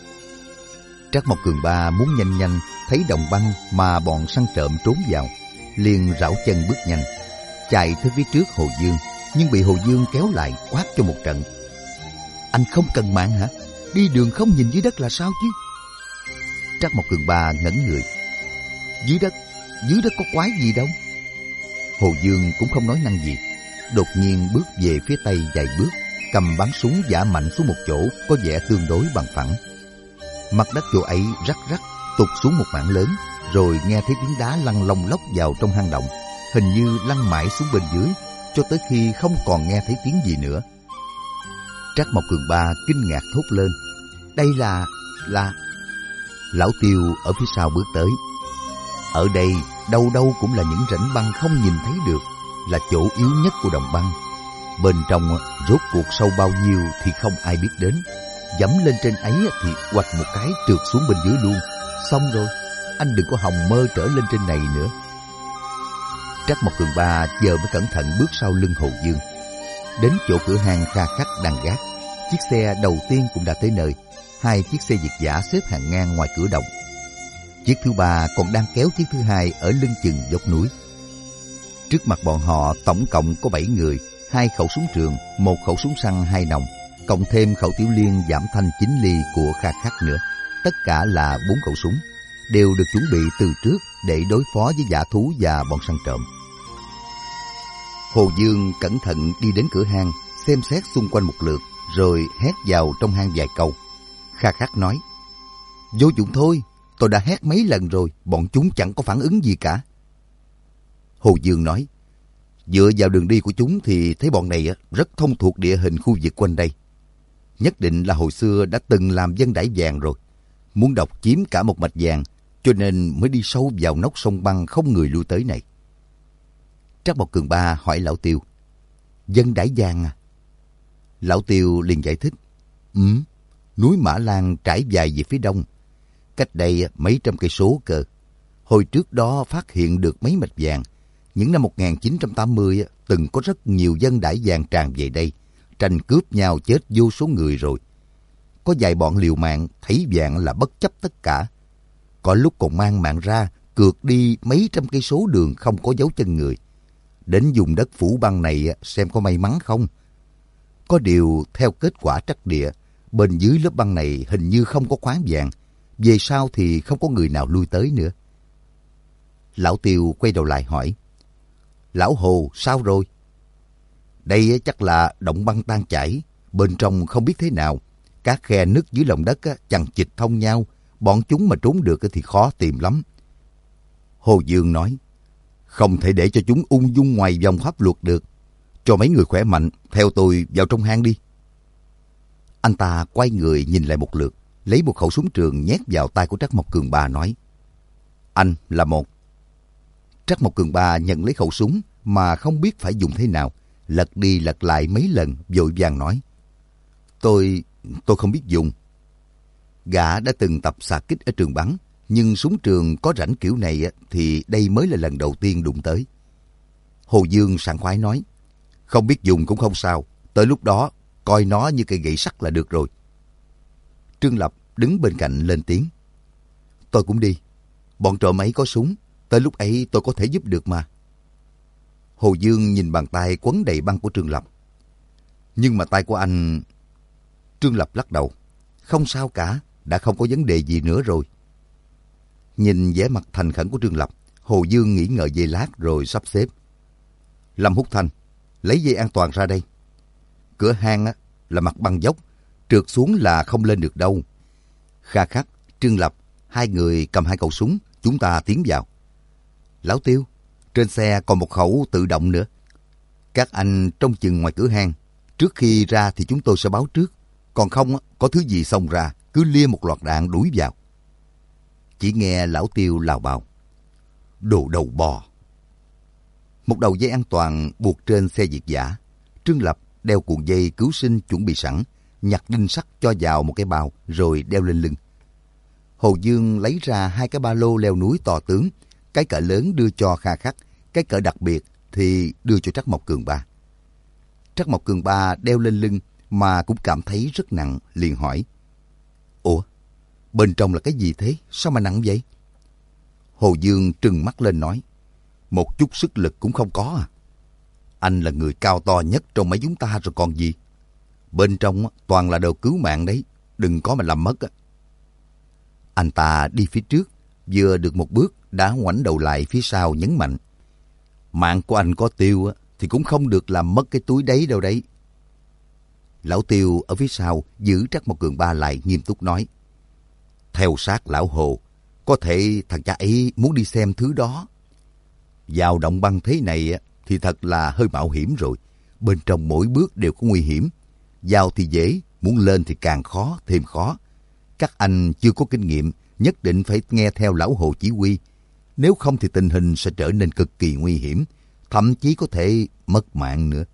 Trác Mộc Cường Ba muốn nhanh nhanh thấy đồng băng mà bọn săn trộm trốn vào, liền rảo chân bước nhanh, chạy tới phía trước Hồ Dương, nhưng bị Hồ Dương kéo lại quát cho một trận. Anh không cần mạng hả? Đi đường không nhìn dưới đất là sao chứ? Trác Mộc Cường Ba ngẩn người. Dưới đất? Dưới đất có quái gì đâu? Hồ Dương cũng không nói năng gì, đột nhiên bước về phía tây vài bước, cầm bắn súng giã mạnh xuống một chỗ có vẻ tương đối bằng phẳng. Mặt đất chỗ ấy rắc rắc tụt xuống một mảng lớn, rồi nghe thấy tiếng đá lăn lông lốc vào trong hang động, hình như lăn mãi xuống bên dưới cho tới khi không còn nghe thấy tiếng gì nữa. Trác Mộc Cường Ba kinh ngạc thốt lên. Đây là... là... Lão Tiêu ở phía sau bước tới. Ở đây đâu đâu cũng là những rãnh băng không nhìn thấy được, là chỗ yếu nhất của đồng băng. Bên trong rốt cuộc sâu bao nhiêu thì không ai biết đến. Dẫm lên trên ấy thì quạch một cái trượt xuống bên dưới luôn. Xong rồi, anh đừng có hòng mơ trở lên trên này nữa. Trác Mộc Cường Ba giờ mới cẩn thận bước sau lưng Hồ Dương. Đến chỗ cửa hàng Kha Khắc đang gác, chiếc xe đầu tiên cũng đã tới nơi. Hai chiếc xe Việt dã xếp hàng ngang ngoài cửa động. Chiếc thứ ba còn đang kéo chiếc thứ hai ở lưng chừng dốc núi. Trước mặt bọn họ tổng cộng có bảy người, hai khẩu súng trường, một khẩu súng săn hai nòng, cộng thêm khẩu tiểu liên giảm thanh chín ly của Kha Khắc nữa. Tất cả là bốn khẩu súng, đều được chuẩn bị từ trước để đối phó với dã thú và bọn săn trộm. Hồ Dương cẩn thận đi đến cửa hang, xem xét xung quanh một lượt, rồi hét vào trong hang vài câu. Kha Khắc nói, vô dụng thôi, tôi đã hét mấy lần rồi, bọn chúng chẳng có phản ứng gì cả. Hồ Dương nói, dựa vào đường đi của chúng thì thấy bọn này rất thông thuộc địa hình khu vực quanh đây. Nhất định là hồi xưa đã từng làm dân đãi vàng rồi, muốn độc chiếm cả một mạch vàng, cho nên mới đi sâu vào nóc sông băng không người lui tới này. Trác Mộc Cường Ba hỏi Lão Tiêu, dân đãi vàng à? Lão Tiêu liền giải thích, Ừ, núi Mã Lan trải dài về phía đông, cách đây mấy trăm cây số cơ. Hồi trước đó phát hiện được mấy mạch vàng. Những năm một nghìn chín trăm tám mươi từng có rất nhiều dân đãi vàng tràn về đây, tranh cướp nhau chết vô số người rồi. Có vài bọn liều mạng thấy vàng là bất chấp tất cả. Có lúc còn mang mạng ra cược đi mấy trăm cây số đường không có dấu chân người. Đến vùng đất phủ băng này xem có may mắn không. Có điều theo kết quả trắc địa, bên dưới lớp băng này hình như không có khoáng vàng. Về sau thì không có người nào lui tới nữa. Lão Tiêu quay đầu lại hỏi, Lão Hồ sao rồi? Đây chắc là động băng tan chảy, bên trong không biết thế nào. Các khe nứt dưới lòng đất chằng chịt thông nhau, bọn chúng mà trốn được thì khó tìm lắm. Hồ Dương nói, không thể để cho chúng ung dung ngoài vòng pháp luật được. Cho mấy người khỏe mạnh, theo tôi vào trong hang đi. Anh ta quay người nhìn lại một lượt, lấy một khẩu súng trường nhét vào tay của Trác Mộc Cường Ba nói, anh là một. Trác Mộc Cường Ba nhận lấy khẩu súng mà không biết phải dùng thế nào, lật đi lật lại mấy lần, vội vàng nói, Tôi, tôi không biết dùng. Gã đã từng tập xạ kích ở trường bắn, nhưng súng trường có rãnh kiểu này thì đây mới là lần đầu tiên đụng tới. Hồ Dương sảng khoái nói, không biết dùng cũng không sao, tới lúc đó coi nó như cây gậy sắt là được rồi. Trương Lập đứng bên cạnh lên tiếng, tôi cũng đi. Bọn trộm ấy có súng, tới lúc ấy tôi có thể giúp được mà. Hồ Dương nhìn bàn tay quấn đầy băng của Trương Lập. Nhưng mà tay của anh... Trương Lập lắc đầu, không sao cả, đã không có vấn đề gì nữa rồi. Nhìn vẻ mặt thành khẩn của Trương Lập, Hồ Dương nghĩ ngợi giây lát rồi sắp xếp. Lâm Húc Thanh, lấy dây an toàn ra đây. Cửa hang á, là mặt băng dốc, trượt xuống là không lên được đâu. Kha Khắc, Trương Lập, hai người cầm hai khẩu súng, chúng ta tiến vào. Lão Tiêu, trên xe còn một khẩu tự động nữa. Các anh trông chừng ngoài cửa hang, trước khi ra thì chúng tôi sẽ báo trước. Còn không, có thứ gì xông ra, cứ cứ lia một loạt đạn đuổi vào. Chỉ nghe lão Tiêu lào bào: đồ đầu bò. Một đầu dây an toàn buộc trên xe việt dã. Trương Lập đeo cuộn dây cứu sinh chuẩn bị sẵn, nhặt đinh sắt cho vào một cái bao rồi đeo lên lưng. Hồ Dương lấy ra hai cái ba lô leo núi to tướng, cái cỡ lớn đưa cho Kha Khắc, cái cỡ đặc biệt thì đưa cho Trắc Mộc Cường Ba. Trắc Mộc Cường Ba đeo lên lưng mà cũng cảm thấy rất nặng, liền hỏi: ủa, bên trong là cái gì thế? Sao mà nặng vậy? Hồ Dương trừng mắt lên nói: một chút sức lực cũng không có à? Anh là người cao to nhất trong mấy chúng ta rồi còn gì. Bên trong toàn là đồ cứu mạng đấy, đừng có mà làm mất. Anh ta đi phía trước, vừa được một bước đã ngoảnh đầu lại phía sau nhấn mạnh: mạng của anh có Tiêu thì cũng không được làm mất cái túi đấy đâu đấy. Lão Tiêu ở phía sau giữ Trắc Mộc Cường Ba lại, nghiêm túc nói: theo sát lão Hồ, có thể thằng cha ấy muốn đi xem thứ đó. Vào động băng thế này thì thật là hơi mạo hiểm rồi. Bên trong mỗi bước đều có nguy hiểm. Vào thì dễ, muốn lên thì càng khó, thêm khó. Các anh chưa có kinh nghiệm, nhất định phải nghe theo lão Hồ chỉ huy. Nếu không thì tình hình sẽ trở nên cực kỳ nguy hiểm, thậm chí có thể mất mạng nữa.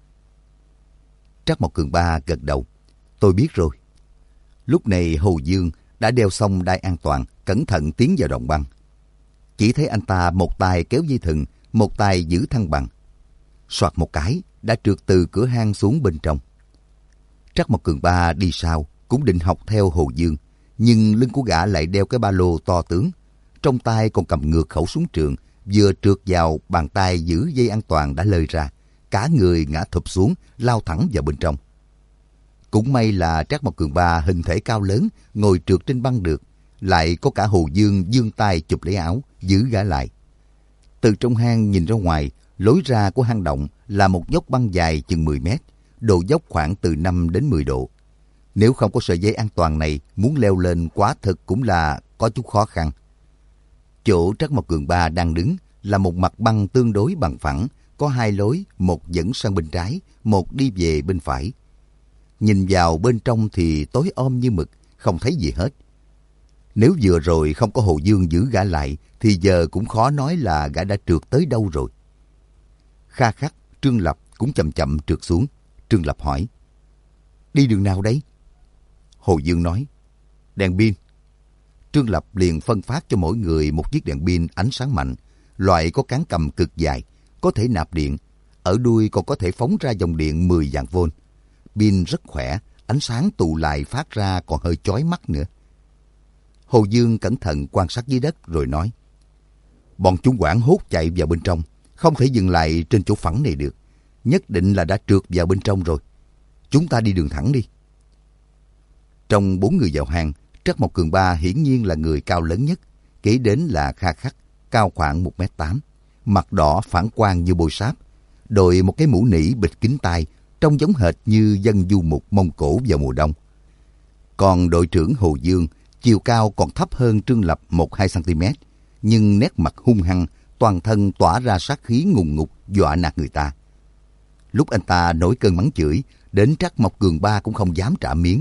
Trắc Mộc Cường Ba gật đầu: tôi biết rồi. Lúc này Hồ Dương đã đeo xong đai an toàn, cẩn thận tiến vào động băng. Chỉ thấy anh ta một tay kéo dây thừng, một tay giữ thăng bằng. Soạt một cái, đã trượt từ cửa hang xuống bên trong. Trắc Mộc Cường Ba đi sau, cũng định học theo Hồ Dương, nhưng lưng của gã lại đeo cái ba lô to tướng, trong tay còn cầm ngược khẩu súng trường, vừa trượt vào, bàn tay giữ dây an toàn đã lơi ra, cả người ngã thụp xuống, lao thẳng vào bên trong. Cũng may là Trắc Mộc Cường Ba hình thể cao lớn, ngồi trượt trên băng được, lại có cả Hồ Dương giương tay chụp lấy áo, giữ gã lại. Từ trong hang nhìn ra ngoài, lối ra của hang động là một dốc băng dài chừng mười mét, độ dốc khoảng từ năm đến mười độ. Nếu không có sợi dây an toàn này, muốn leo lên quả thực cũng là có chút khó khăn. Chỗ Trắc Mộc Cường Ba đang đứng là một mặt băng tương đối bằng phẳng, có hai lối, một dẫn sang bên trái, một đi về bên phải. Nhìn vào bên trong thì tối om như mực, không thấy gì hết. Nếu vừa rồi không có Hồ Dương giữ gã lại, thì giờ cũng khó nói là gã đã trượt tới đâu rồi. Kha Khắc, Trương Lập cũng chậm chậm trượt xuống. Trương Lập hỏi: đi đường nào đấy? Hồ Dương nói: đèn pin. Trương Lập liền phân phát cho mỗi người một chiếc đèn pin ánh sáng mạnh, loại có cán cầm cực dài, có thể nạp điện, ở đuôi còn có thể phóng ra dòng điện mười vạn vôn. Pin rất khỏe, ánh sáng tụ lại phát ra còn hơi chói mắt nữa. Hồ Dương cẩn thận quan sát dưới đất rồi nói: bọn chúng hoảng hốt chạy vào bên trong, không thể dừng lại trên chỗ phẳng này được. Nhất định là đã trượt vào bên trong rồi. Chúng ta đi đường thẳng đi. Trong bốn người vào hang, Trắc Mộc Cường Ba hiển nhiên là người cao lớn nhất, kế đến là Kha Khắc, cao khoảng một mét tám, mặt đỏ phản quang như bôi sáp, đội một cái mũ nỉ bịt kín tai, trông giống hệt như dân du mục Mông Cổ vào mùa đông. Còn đội trưởng Hồ Dương, chiều cao còn thấp hơn Trương Lập một hai xăng-ti-mét, nhưng nét mặt hung hăng, toàn thân tỏa ra sát khí ngùng ngục, dọa nạt người ta. Lúc anh ta nổi cơn mắng chửi, đến Trắc Mộc Cường Ba cũng không dám trả miếng.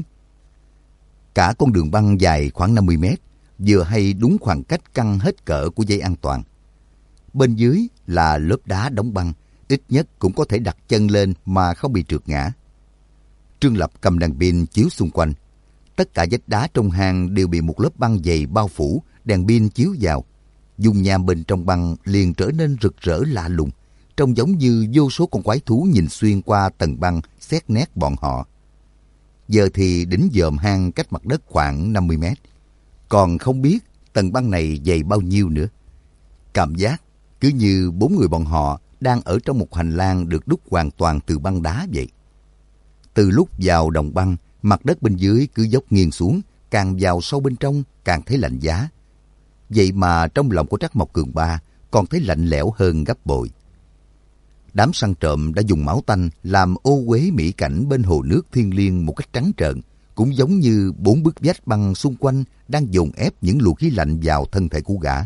Cả con đường băng dài khoảng năm mươi mét, vừa hay đúng khoảng cách căng hết cỡ của dây an toàn. Bên dưới là lớp đá đóng băng, ít nhất cũng có thể đặt chân lên mà không bị trượt ngã. Trương Lập cầm đèn pin chiếu xung quanh. Tất cả vách đá trong hang đều bị một lớp băng dày bao phủ, đèn pin chiếu vào. Dung nham bên trong băng liền trở nên rực rỡ lạ lùng, trông giống như vô số con quái thú nhìn xuyên qua tầng băng xét nét bọn họ. Giờ thì đỉnh dòm hang cách mặt đất khoảng năm mươi mét. Còn không biết tầng băng này dày bao nhiêu nữa. Cảm giác cứ như bốn người bọn họ đang ở trong một hành lang được đúc hoàn toàn từ băng đá vậy. Từ lúc vào đồng băng, mặt đất bên dưới cứ dốc nghiêng xuống, càng vào sâu bên trong càng thấy lạnh giá. Vậy mà trong lòng của Trắc Mộc Cường Ba còn thấy lạnh lẽo hơn gấp bội. Đám săn trộm đã dùng máu tanh làm ô uế mỹ cảnh bên hồ nước thiêng liêng một cách trắng trợn, cũng giống như bốn bức vách băng xung quanh đang dồn ép những luồng khí lạnh vào thân thể của gã.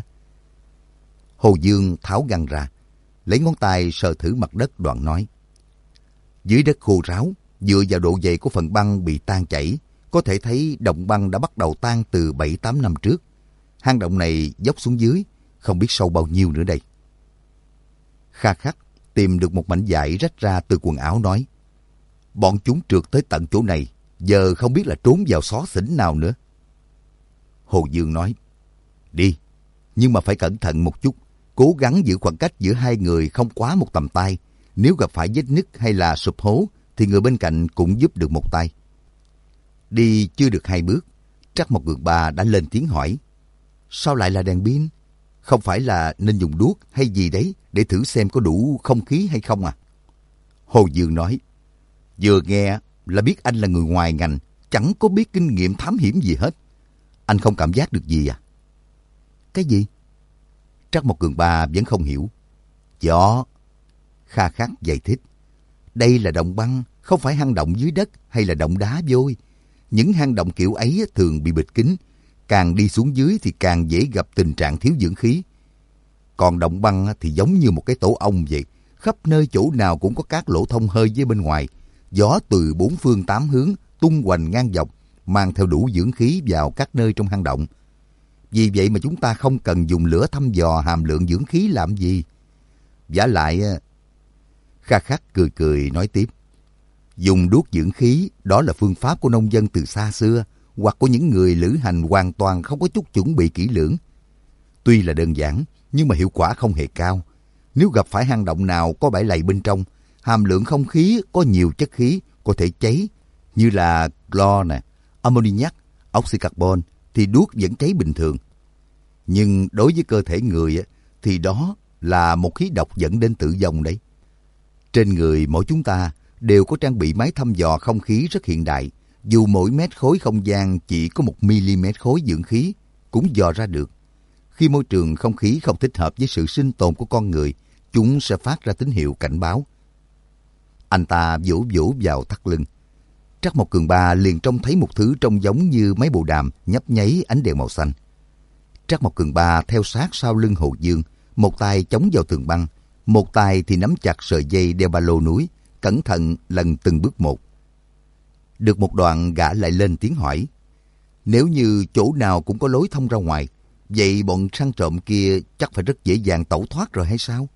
Hồ Dương tháo găng ra, lấy ngón tay sờ thử mặt đất đoạn nói: dưới đất khô ráo, dựa vào độ dày của phần băng bị tan chảy, có thể thấy động băng đã bắt đầu tan từ bảy tám năm trước. Hang động này dốc xuống dưới, không biết sâu bao nhiêu nữa đây. Kha Khắc tìm được một mảnh vải rách ra từ quần áo nói, bọn chúng trượt tới tận chỗ này, giờ không biết là trốn vào xó xỉnh nào nữa. Hồ Dương nói, đi, nhưng mà phải cẩn thận một chút, cố gắng giữ khoảng cách giữa hai người không quá một tầm tay. Nếu gặp phải vết nứt hay là sụp hố, thì người bên cạnh cũng giúp được một tay. Đi chưa được hai bước, Trắc Mộc Cường Ba đã lên tiếng hỏi, sao lại là đèn pin? Không phải là nên dùng đuốc hay gì đấy để thử xem có đủ không khí hay không à? Hồ Dương nói, vừa nghe là biết anh là người ngoài ngành, chẳng có biết kinh nghiệm thám hiểm gì hết. Anh không cảm giác được gì à? Cái gì? Trắc Mộc Cường Ba vẫn không hiểu. Gió. Kha Khắc giải thích, đây là động băng, không phải hang động dưới đất hay là động đá vôi. Những hang động kiểu ấy thường bị bịt kín, càng đi xuống dưới thì càng dễ gặp tình trạng thiếu dưỡng khí. Còn động băng thì giống như một cái tổ ong vậy, khắp nơi chỗ nào cũng có các lỗ thông hơi với bên ngoài. Gió từ bốn phương tám hướng tung hoành ngang dọc, mang theo đủ dưỡng khí vào các nơi trong hang động. Vì vậy mà chúng ta không cần dùng lửa thăm dò hàm lượng dưỡng khí làm gì. Vả lại, Kha Khắc cười cười nói tiếp, dùng đuốc dưỡng khí đó là phương pháp của nông dân từ xa xưa, hoặc của những người lữ hành hoàn toàn không có chút chuẩn bị kỹ lưỡng. Tuy là đơn giản, nhưng mà hiệu quả không hề cao. Nếu gặp phải hang động nào có bãi lầy bên trong, hàm lượng không khí có nhiều chất khí có thể cháy, như là clo, nè, ammoniac, oxycarbon, thì đuốc vẫn cháy bình thường. Nhưng đối với cơ thể người thì đó là một khí độc dẫn đến tử vong đấy. Trên người mỗi chúng ta đều có trang bị máy thăm dò không khí rất hiện đại. Dù mỗi mét khối không gian chỉ có một mm khối dưỡng khí, cũng dò ra được. Khi môi trường không khí không thích hợp với sự sinh tồn của con người, chúng sẽ phát ra tín hiệu cảnh báo. Anh ta vỗ vỗ vào thắt lưng. Trắc Mộc Cường Ba liền trông thấy một thứ trông giống như máy bộ đàm nhấp nháy ánh đèn màu xanh. Trắc Mộc Cường Ba theo sát sau lưng Hồ Dương, một tay chống vào tường băng, một tay thì nắm chặt sợi dây đeo ba lô núi, cẩn thận lần từng bước một. Được một đoạn gã lại lên tiếng hỏi, nếu như chỗ nào cũng có lối thông ra ngoài, vậy bọn săn trộm kia chắc phải rất dễ dàng tẩu thoát rồi hay sao?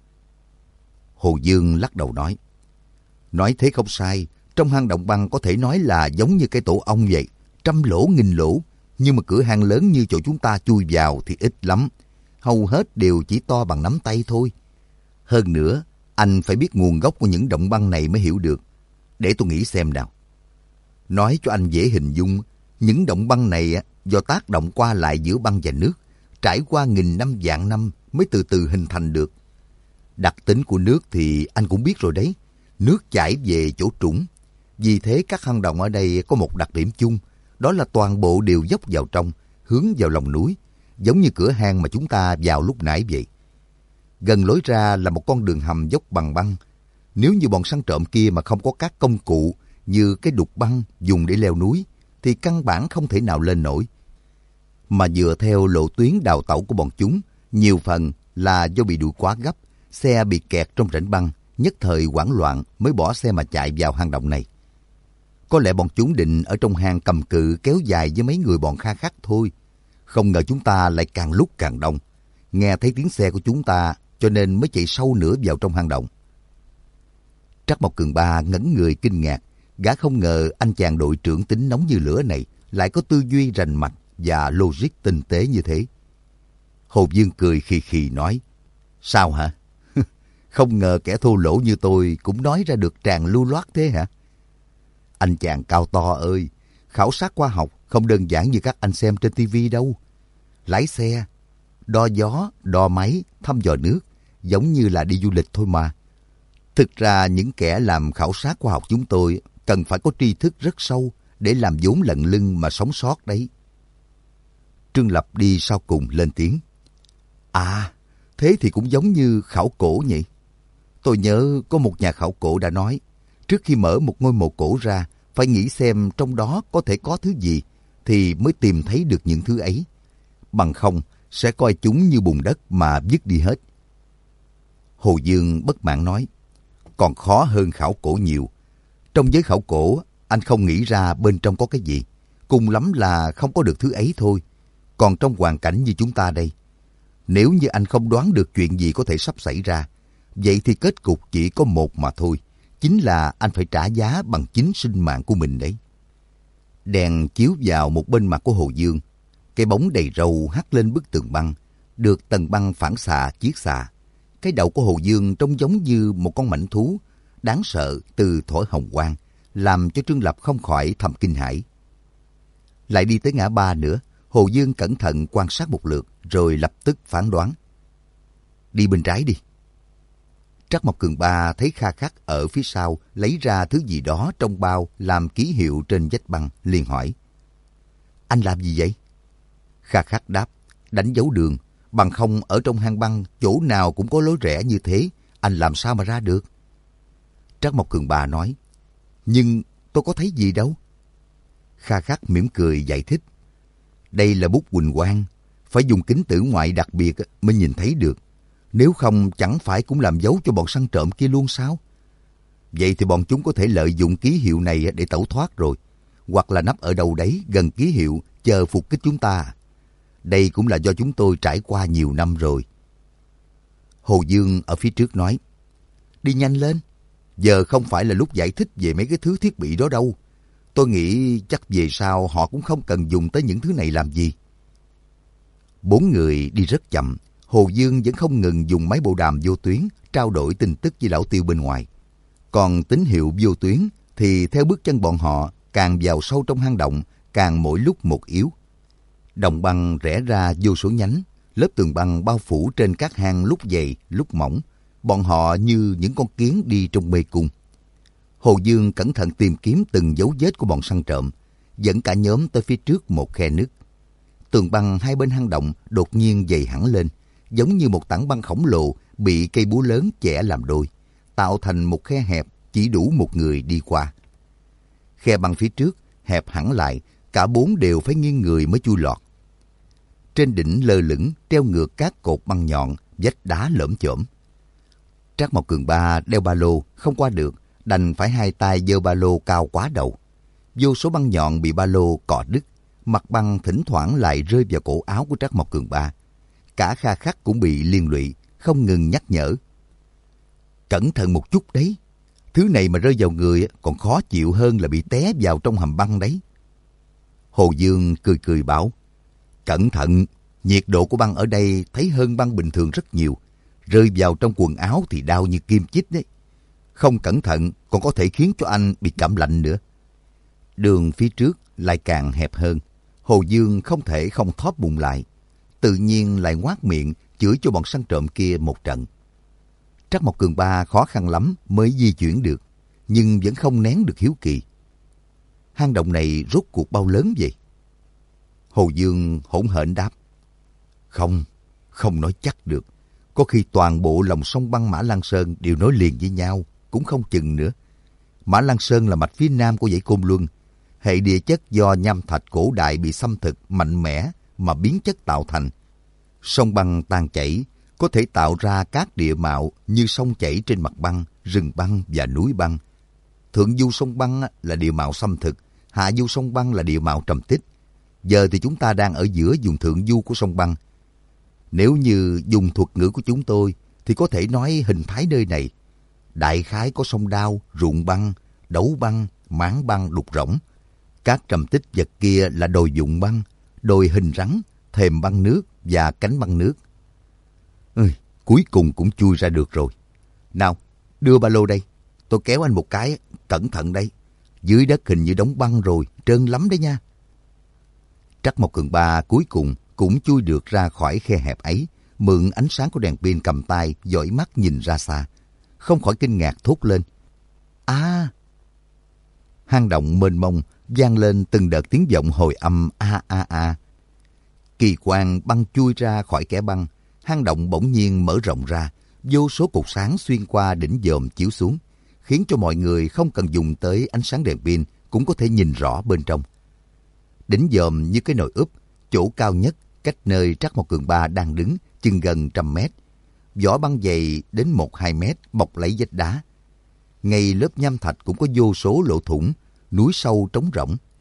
Hồ Dương lắc đầu nói, nói thế không sai, trong hang động băng có thể nói là giống như cái tổ ong vậy, trăm lỗ nghìn lỗ, nhưng mà cửa hang lớn như chỗ chúng ta chui vào thì ít lắm, hầu hết đều chỉ to bằng nắm tay thôi. Hơn nữa, anh phải biết nguồn gốc của những động băng này mới hiểu được. Để tôi nghĩ xem nào. Nói cho anh dễ hình dung, những động băng này do tác động qua lại giữa băng và nước, trải qua nghìn năm vạn năm mới từ từ hình thành được. Đặc tính của nước thì anh cũng biết rồi đấy, nước chảy về chỗ trũng. Vì thế các hang động ở đây có một đặc điểm chung, đó là toàn bộ đều dốc vào trong, hướng vào lòng núi, giống như cửa hang mà chúng ta vào lúc nãy vậy. Gần lối ra là một con đường hầm dốc bằng băng. Nếu như bọn săn trộm kia mà không có các công cụ như cái đục băng dùng để leo núi, thì căn bản không thể nào lên nổi. Mà dựa theo lộ tuyến đào tẩu của bọn chúng, nhiều phần là do bị đuổi quá gấp, xe bị kẹt trong rãnh băng, nhất thời hoảng loạn mới bỏ xe mà chạy vào hang động này. Có lẽ bọn chúng định ở trong hang cầm cự kéo dài với mấy người bọn Kha Khắc thôi. Không ngờ chúng ta lại càng lúc càng đông. Nghe thấy tiếng xe của chúng ta cho nên mới chạy sâu nữa vào trong hang động. Trắc Mộc Cường Ba ngẩn người kinh ngạc. Gã không ngờ anh chàng đội trưởng tính nóng như lửa này lại có tư duy rành mạch và logic tinh tế như thế. Hồ Dương cười khì khì nói, sao hả? Không ngờ kẻ thô lỗ như tôi cũng nói ra được tràng lưu loát thế hả? Anh chàng cao to ơi, khảo sát khoa học không đơn giản như các anh xem trên tivi đâu. Lái xe, đo gió, đo máy, thăm dò nước, giống như là đi du lịch thôi mà. Thực ra những kẻ làm khảo sát khoa học chúng tôi cần phải có tri thức rất sâu để làm vốn lận lưng mà sống sót đấy. Trương Lập đi sau cùng lên tiếng. À, thế thì cũng giống như khảo cổ nhỉ? Tôi nhớ có một nhà khảo cổ đã nói, trước khi mở một ngôi mộ cổ ra, phải nghĩ xem trong đó có thể có thứ gì, thì mới tìm thấy được những thứ ấy. Bằng không, sẽ coi chúng như bùn đất mà vứt đi hết. Hồ Dương bất mãn nói, còn khó hơn khảo cổ nhiều. Trong giới khảo cổ, anh không nghĩ ra bên trong có cái gì. cùng lắm là không có được thứ ấy thôi. Còn trong hoàn cảnh như chúng ta đây, nếu như anh không đoán được chuyện gì có thể sắp xảy ra, vậy thì kết cục chỉ có một mà thôi, chính là anh phải trả giá bằng chính sinh mạng của mình đấy. Đèn chiếu vào một bên mặt của Hồ Dương, cái bóng đầy râu hắt lên bức tường băng, được tầng băng phản xạ chiết xạ. Cái đầu của Hồ Dương trông giống như một con mãnh thú, đáng sợ từ thổi hồng quang, làm cho Trương Lập không khỏi thầm kinh hãi. Lại đi tới ngã ba nữa, Hồ Dương cẩn thận quan sát một lượt, rồi lập tức phán đoán. Đi bên trái đi. Trắc Mộc Cường Ba thấy Kha Khắc ở phía sau lấy ra thứ gì đó trong bao làm ký hiệu trên vách băng, liền hỏi. Anh làm gì vậy? Kha Khắc đáp, đánh dấu đường, bằng không ở trong hang băng chỗ nào cũng có lối rẽ như thế, anh làm sao mà ra được? Trắc Mộc Cường Ba nói, nhưng tôi có thấy gì đâu. Kha Khắc mỉm cười giải thích, đây là bút huỳnh quang, phải dùng kính tử ngoại đặc biệt mới nhìn thấy được. Nếu không chẳng phải cũng làm dấu cho bọn săn trộm kia luôn sao? Vậy thì bọn chúng có thể lợi dụng ký hiệu này để tẩu thoát rồi. Hoặc là nấp ở đâu đấy gần ký hiệu chờ phục kích chúng ta. Đây cũng là do chúng tôi trải qua nhiều năm rồi. Hồ Dương ở phía trước nói, đi nhanh lên. Giờ không phải là lúc giải thích về mấy cái thứ thiết bị đó đâu. Tôi nghĩ chắc về sau họ cũng không cần dùng tới những thứ này làm gì. Bốn người đi rất chậm. Hồ Dương vẫn không ngừng dùng máy bộ đàm vô tuyến trao đổi tin tức với lão Tiêu bên ngoài. Còn tín hiệu vô tuyến thì theo bước chân bọn họ càng vào sâu trong hang động, càng mỗi lúc một yếu. Đồng băng rẽ ra vô số nhánh, lớp tường băng bao phủ trên các hang lúc dày lúc mỏng. Bọn họ như những con kiến đi trong mê cung. Hồ Dương cẩn thận tìm kiếm từng dấu vết của bọn săn trộm, dẫn cả nhóm tới phía trước một khe nứt. Tường băng hai bên hang động đột nhiên dày hẳn lên, giống như một tảng băng khổng lồ bị cây búa lớn chẻ làm đôi, tạo thành một khe hẹp chỉ đủ một người đi qua. Khe băng phía trước hẹp hẳn lại, cả bốn đều phải nghiêng người mới chui lọt. Trên đỉnh lơ lửng treo ngược các cột băng nhọn, vách đá lởm chởm. Trắc Mộc Cường Ba đeo ba lô không qua được, đành phải hai tay giơ ba lô cao quá đầu. Vô số băng nhọn bị ba lô cọ đứt, mặt băng thỉnh thoảng lại rơi vào cổ áo của Trắc Mộc Cường Ba. Cả Kha Khắc cũng bị liên lụy, không ngừng nhắc nhở. Cẩn thận một chút đấy, thứ này mà rơi vào người còn khó chịu hơn là bị té vào trong hầm băng đấy. Hồ Dương cười cười bảo, cẩn thận, nhiệt độ của băng ở đây thấy hơn băng bình thường rất nhiều, rơi vào trong quần áo thì đau như kim chích đấy. Không cẩn thận còn có thể khiến cho anh bị cảm lạnh nữa. Đường phía trước lại càng hẹp hơn, Hồ Dương không thể không thóp bụng lại, tự nhiên lại ngoác miệng chửi cho bọn săn trộm kia một trận. Trắc Mộc Cường Ba khó khăn lắm mới di chuyển được, nhưng vẫn không nén được hiếu kỳ. Hang động này rốt cuộc bao lớn vậy? Hồ Dương hỗn hển đáp, không, không nói chắc được. Có khi toàn bộ lòng sông băng Mã Lan Sơn đều nối liền với nhau, cũng không chừng nữa. Mã Lan Sơn là mạch phía nam của dãy Côn Luân. Hệ địa chất do nham thạch cổ đại bị xâm thực mạnh mẽ mà biến chất tạo thành. Sông băng tan chảy có thể tạo ra các địa mạo như sông chảy trên mặt băng, rừng băng và núi băng. Thượng du sông băng là địa mạo xâm thực, hạ du sông băng là địa mạo trầm tích. Giờ thì chúng ta đang ở giữa vùng thượng du của sông băng. Nếu như dùng thuật ngữ của chúng tôi thì có thể nói hình thái nơi này. Đại khái có sông Đao, ruộng băng, đấu băng, máng băng, đục rỗng. Các trầm tích vật kia là đồi dụng băng, đồi hình rắn, thềm băng nước và cánh băng nước. Ừ, cuối cùng cũng chui ra được rồi. Nào, đưa ba lô đây. Tôi kéo anh một cái, cẩn thận đây. Dưới đất hình như đóng băng rồi, trơn lắm đấy nha. Trắc Mộc Cường Ba cuối cùng cũng chui được ra khỏi khe hẹp ấy, mượn ánh sáng của đèn pin cầm tay, dõi mắt nhìn ra xa. Không khỏi kinh ngạc thốt lên. À! Hang động mênh mông vang lên từng đợt tiếng vọng hồi âm a a a. Kỳ quang băng chui ra khỏi kẽ băng, hang động bỗng nhiên mở rộng ra, vô số cột sáng xuyên qua đỉnh dòm chiếu xuống, khiến cho mọi người không cần dùng tới ánh sáng đèn pin cũng có thể nhìn rõ bên trong. Đỉnh dòm như cái nồi úp, chỗ cao nhất cách nơi Trắc Mộc Cường Ba đang đứng chừng gần trăm mét. Vỏ băng dày đến một hai mét bọc lấy vách đá. Ngay lớp nham thạch cũng có vô số lỗ thủng, núi sâu trống rỗng.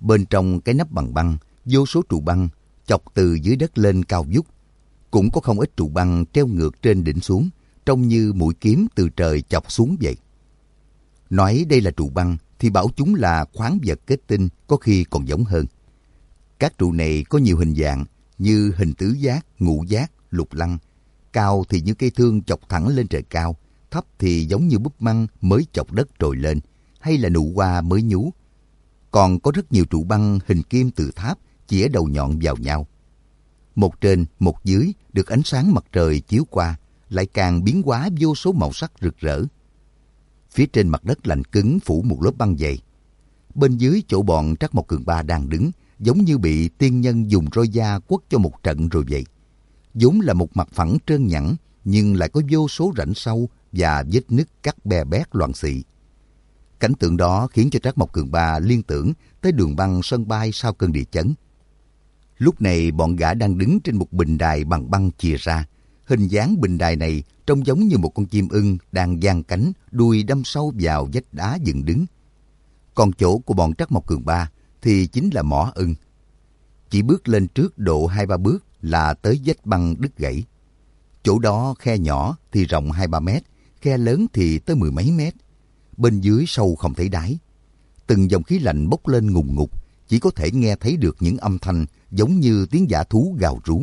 Bên trong cái nắp bằng băng, vô số trụ băng chọc từ dưới đất lên cao vút. Cũng có không ít trụ băng treo ngược trên đỉnh xuống, trông như mũi kiếm từ trời chọc xuống vậy. Nói đây là trụ băng thì bảo chúng là khoáng vật kết tinh, có khi còn giống hơn. Các trụ này có nhiều hình dạng như hình tứ giác, ngũ giác, lục lăng. Cao thì như cây thương chọc thẳng lên trời cao, thấp thì giống như búp măng mới chọc đất trồi lên, hay là nụ hoa mới nhú. Còn có rất nhiều trụ băng hình kim từ tháp chĩa đầu nhọn vào nhau. Một trên, một dưới được ánh sáng mặt trời chiếu qua, lại càng biến hóa vô số màu sắc rực rỡ. Phía trên mặt đất lạnh cứng phủ một lớp băng dày. Bên dưới chỗ bọn Trắc Mộc Cường Ba đang đứng, giống như bị tiên nhân dùng roi da quất cho một trận rồi vậy. Vốn là một mặt phẳng trơn nhẵn, nhưng lại có vô số rãnh sâu và vết nứt cắt bè bét loạn xị. Cảnh tượng đó khiến cho Trắc Mộc Cường Ba liên tưởng tới đường băng sân bay sau cơn địa chấn. Lúc này bọn gã đang đứng trên một bình đài bằng băng chìa ra. Hình dáng bình đài này trông giống như một con chim ưng đang giang cánh, đuôi đâm sâu vào vách đá dựng đứng. Còn chỗ của bọn Trắc Mộc Cường Ba thì chính là mỏ ưng. Chỉ bước lên trước độ hai ba bước là tới vách băng đứt gãy. Chỗ đó khe nhỏ thì rộng hai ba mét, khe lớn thì tới mười mấy mét. Bên dưới sâu không thấy đáy. Từng dòng khí lạnh bốc lên ngùng ngục, chỉ có thể nghe thấy được những âm thanh giống như tiếng dã thú gào rú.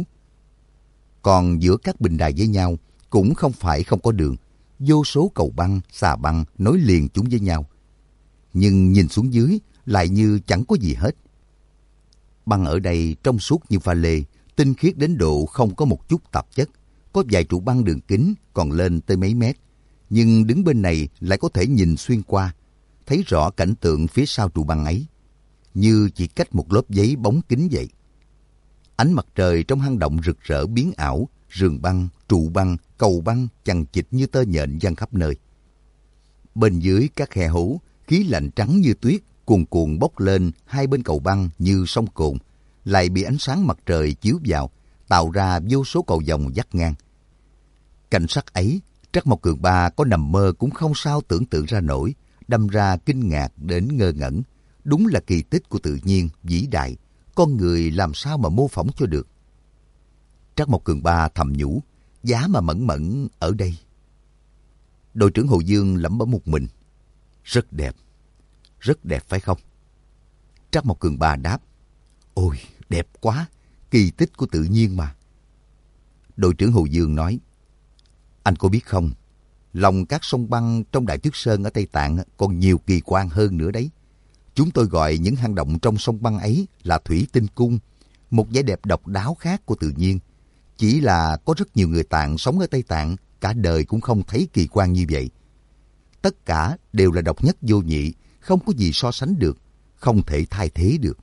Còn giữa các bình đài với nhau cũng không phải không có đường, vô số cầu băng, xà băng nối liền chúng với nhau. Nhưng nhìn xuống dưới lại như chẳng có gì hết. Băng ở đây trong suốt như pha lê, tinh khiết đến độ không có một chút tạp chất. Có vài trụ băng đường kính còn lên tới mấy mét, nhưng đứng bên này lại có thể nhìn xuyên qua, thấy rõ cảnh tượng phía sau trụ băng ấy, như chỉ cách một lớp giấy bóng kính vậy. Ánh mặt trời trong hang động rực rỡ biến ảo, rường băng, trụ băng, cầu băng chằng chịt như tơ nhện văng khắp nơi. Bên dưới các khe hố, khí lạnh trắng như tuyết cuồn cuộn bốc lên hai bên cầu băng như sông cồn, lại bị ánh sáng mặt trời chiếu vào, tạo ra vô số cầu vồng vắt ngang. Cảnh sắc ấy, Trắc Mộc Cường Ba có nằm mơ cũng không sao tưởng tượng ra nổi, đâm ra kinh ngạc đến ngơ ngẩn. Đúng là kỳ tích của tự nhiên, vĩ đại, con người làm sao mà mô phỏng cho được. Trắc Mộc Cường Ba thầm nhủ, giá mà Mẫn Mẫn ở đây. Đội trưởng Hồ Dương lẩm bẩm một mình, rất đẹp, rất đẹp phải không? Trắc Mộc Cường Ba đáp, ôi đẹp quá, kỳ tích của tự nhiên mà. Đội trưởng Hồ Dương nói, anh có biết không, lòng các sông băng trong Đại Tuyết Sơn ở Tây Tạng còn nhiều kỳ quan hơn nữa đấy. Chúng tôi gọi những hang động trong sông băng ấy là thủy tinh cung, một vẻ đẹp độc đáo khác của tự nhiên. Chỉ là có rất nhiều người Tạng sống ở Tây Tạng cả đời cũng không thấy kỳ quan như vậy. Tất cả đều là độc nhất vô nhị, không có gì so sánh được, không thể thay thế được.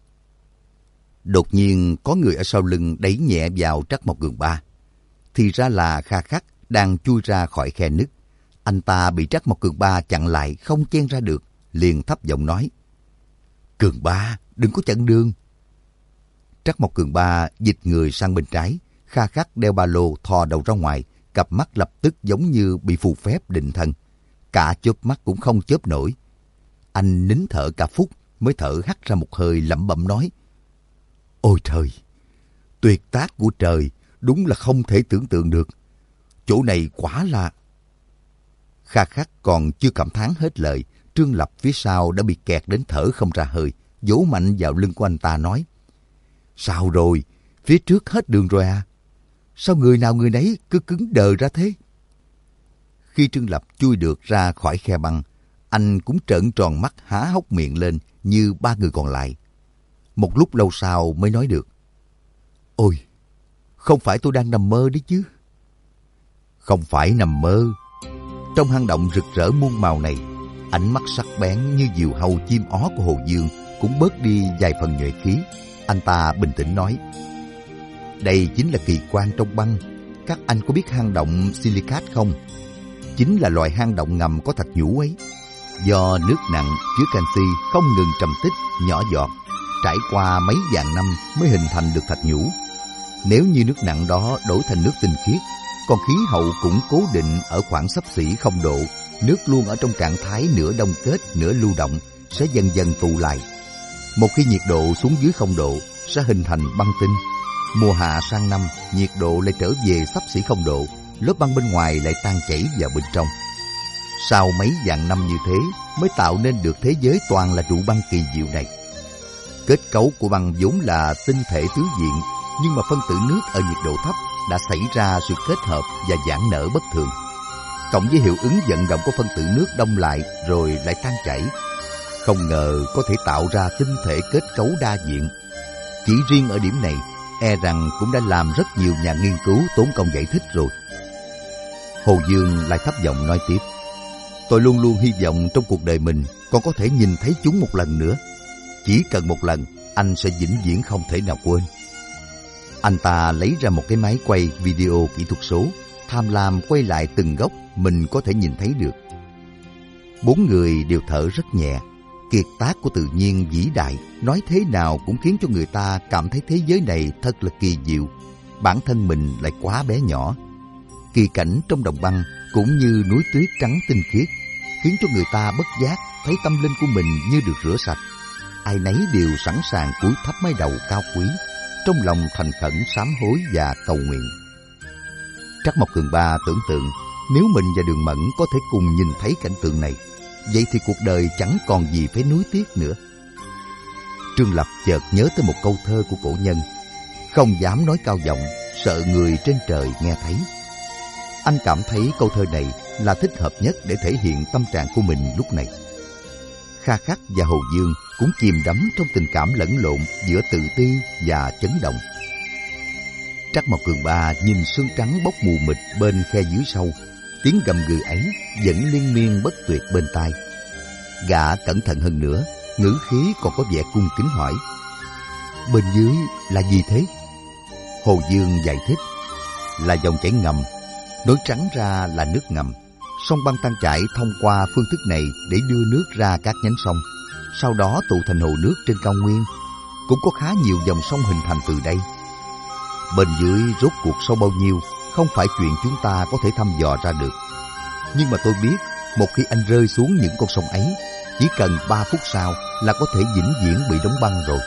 Đột nhiên có người ở sau lưng đẩy nhẹ vào Trắc Mộc Cường Ba. Thì ra là Kha Khắc đang chui ra khỏi khe nứt. Anh ta bị Trắc Mộc Cường Ba chặn lại không chen ra được, liền thấp giọng nói, Cường Ba, đừng có chặn đường. Trắc Mộc Cường Ba dịch người sang bên trái, Kha Khắc đeo ba lô thò đầu ra ngoài, cặp mắt lập tức giống như bị phù phép định thần. Cả chớp mắt cũng không chớp nổi. Anh nín thở cả phút mới thở hắt ra một hơi lẩm bẩm nói, ôi trời, tuyệt tác của trời, đúng là không thể tưởng tượng được. Chỗ này quả là... Kha Khắc còn chưa cảm thán hết lời, Trương Lập phía sau đã bị kẹt đến thở không ra hơi, vỗ mạnh vào lưng của anh ta nói, sao rồi, phía trước hết đường rồi à? Sao người nào người nấy cứ cứng đờ ra thế? Khi Trương Lập chui được ra khỏi khe băng, anh cũng trợn tròn mắt há hốc miệng lên như ba người còn lại. Một lúc lâu sau mới nói được, ôi, không phải tôi đang nằm mơ đấy chứ? Không phải nằm mơ. Trong hang động rực rỡ muôn màu này, ánh mắt sắc bén như diều hâu chim ó của Hồ Dương cũng bớt đi vài phần nhuệ khí. Anh ta bình tĩnh nói, đây chính là kỳ quan trong băng. Các anh có biết hang động Silicat không? Chính là loại hang động ngầm có thạch nhũ ấy. Do nước nặng chứa canxi không ngừng trầm tích nhỏ giọt, trải qua mấy vạn năm mới hình thành được thạch nhũ. Nếu như nước nặng đó đổi thành nước tinh khiết, còn khí hậu cũng cố định ở khoảng xấp xỉ không độ, nước luôn ở trong trạng thái nửa đông kết nửa lưu động, sẽ dần dần tụ lại. Một khi nhiệt độ xuống dưới không độ sẽ hình thành băng tinh. Mùa hạ sang năm, nhiệt độ lại trở về xấp xỉ không độ, lớp băng bên ngoài lại tan chảy vào bên trong. Sau mấy vạn năm như thế mới tạo nên được thế giới toàn là trụ băng kỳ diệu này. Kết cấu của băng vốn là tinh thể tứ diện, nhưng mà phân tử nước ở nhiệt độ thấp đã xảy ra sự kết hợp và giãn nở bất thường. Cộng với hiệu ứng vận động của phân tử nước đông lại rồi lại tan chảy, không ngờ có thể tạo ra tinh thể kết cấu đa diện. Chỉ riêng ở điểm này, e rằng cũng đã làm rất nhiều nhà nghiên cứu tốn công giải thích rồi. Hồ Dương lại thấp giọng nói tiếp: tôi luôn luôn hy vọng trong cuộc đời mình còn có thể nhìn thấy chúng một lần nữa. Chỉ cần một lần, anh sẽ vĩnh viễn không thể nào quên. Anh ta lấy ra một cái máy quay video kỹ thuật số, tham lam quay lại từng góc mình có thể nhìn thấy được. Bốn người đều thở rất nhẹ. Kiệt tác của tự nhiên vĩ đại, nói thế nào cũng khiến cho người ta cảm thấy thế giới này thật là kỳ diệu. Bản thân mình lại quá bé nhỏ. Kỳ cảnh trong đồng băng cũng như núi tuyết trắng tinh khiết, khiến cho người ta bất giác thấy tâm linh của mình như được rửa sạch. Ai nấy đều sẵn sàng cúi thấp mái đầu cao quý, trong lòng thành khẩn sám hối và cầu nguyện. Trắc Mộc Cường Ba tưởng tượng nếu mình và Đường Mẫn có thể cùng nhìn thấy cảnh tượng này, vậy thì cuộc đời chẳng còn gì phải nuối tiếc nữa. Trương Lập chợt nhớ tới một câu thơ của cổ nhân: không dám nói cao giọng, sợ người trên trời nghe thấy. Anh cảm thấy câu thơ này là thích hợp nhất để thể hiện tâm trạng của mình lúc này. Kha Khắc và Hồ Dương cũng chìm đắm trong tình cảm lẫn lộn giữa tự ti và chấn động. Trắc Mộc Cường Ba nhìn sương trắng bốc mù mịt bên khe dưới sâu, tiếng gầm gừ ấy vẫn liên miên bất tuyệt bên tai. Gã cẩn thận hơn nữa, ngữ khí còn có vẻ cung kính hỏi: bên dưới là gì thế? Hồ Dương giải thích: là dòng chảy ngầm, nói trắng ra là nước ngầm. Sông băng tan chảy thông qua phương thức này để đưa nước ra các nhánh sông, sau đó tụ thành hồ nước trên cao nguyên. Cũng có khá nhiều dòng sông hình thành từ đây. Bên dưới rốt cuộc sâu bao nhiêu không phải chuyện chúng ta có thể thăm dò ra được. Nhưng mà tôi biết, một khi anh rơi xuống những con sông ấy, chỉ cần ba phút sau là có thể vĩnh viễn bị đóng băng rồi.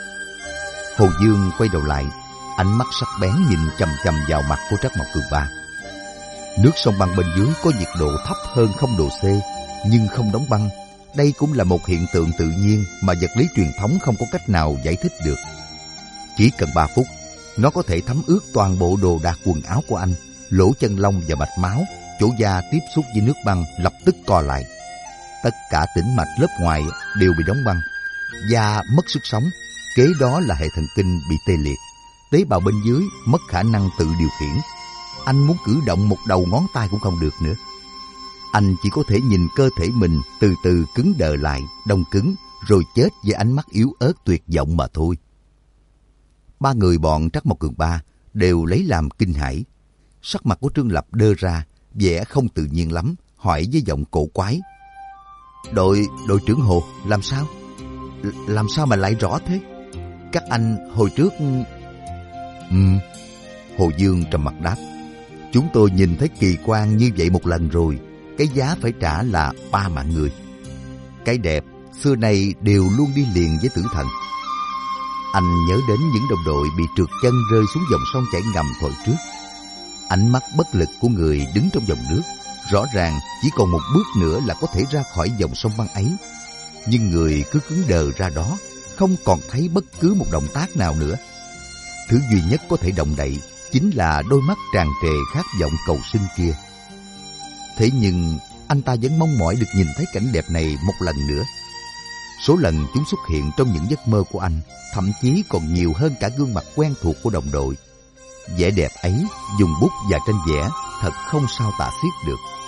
Hồ Dương quay đầu lại, ánh mắt sắc bén nhìn chằm chằm vào mặt của Trắc Mộc Cường Ba. Nước sông băng bên dưới có nhiệt độ thấp hơn không độ C, nhưng không đóng băng. Đây cũng là một hiện tượng tự nhiên mà vật lý truyền thống không có cách nào giải thích được. Chỉ cần ba phút, nó có thể thấm ướt toàn bộ đồ đạc quần áo của anh, lỗ chân lông và mạch máu, chỗ da tiếp xúc với nước băng lập tức co lại. Tất cả tĩnh mạch lớp ngoài đều bị đóng băng, da mất sức sống, kế đó là hệ thần kinh bị tê liệt, tế bào bên dưới mất khả năng tự điều khiển. Anh muốn cử động một đầu ngón tay cũng không được nữa. Anh chỉ có thể nhìn cơ thể mình từ từ cứng đờ lại, đông cứng, rồi chết với ánh mắt yếu ớt tuyệt vọng mà thôi. Ba người bọn Trắc Mộc Cường Ba đều lấy làm kinh hãi. Sắc mặt của Trương Lập đơ ra, vẻ không tự nhiên lắm, hỏi với giọng cổ quái: Đội, đội trưởng Hồ, làm sao? L- làm sao mà lại rõ thế? Các anh hồi trước... Ừm, Hồ Dương trầm mặt đáp: chúng tôi nhìn thấy kỳ quan như vậy một lần rồi, cái giá phải trả là ba mạng người. Cái đẹp xưa nay đều luôn đi liền với tử thần. Anh nhớ đến những đồng đội bị trượt chân rơi xuống dòng sông chảy ngầm hồi trước. Ánh mắt bất lực của người đứng trong dòng nước, rõ ràng chỉ còn một bước nữa là có thể ra khỏi dòng sông băng ấy. Nhưng người cứ cứng đờ ra đó, không còn thấy bất cứ một động tác nào nữa. Thứ duy nhất có thể động đậy chính là đôi mắt tràn trề khát vọng cầu sinh kia. Thế nhưng anh ta vẫn mong mỏi được nhìn thấy cảnh đẹp này một lần nữa. Số lần chúng xuất hiện trong những giấc mơ của anh thậm chí còn nhiều hơn cả gương mặt quen thuộc của đồng đội. Vẻ đẹp ấy dùng bút và tranh vẽ thật không sao tả xiết được.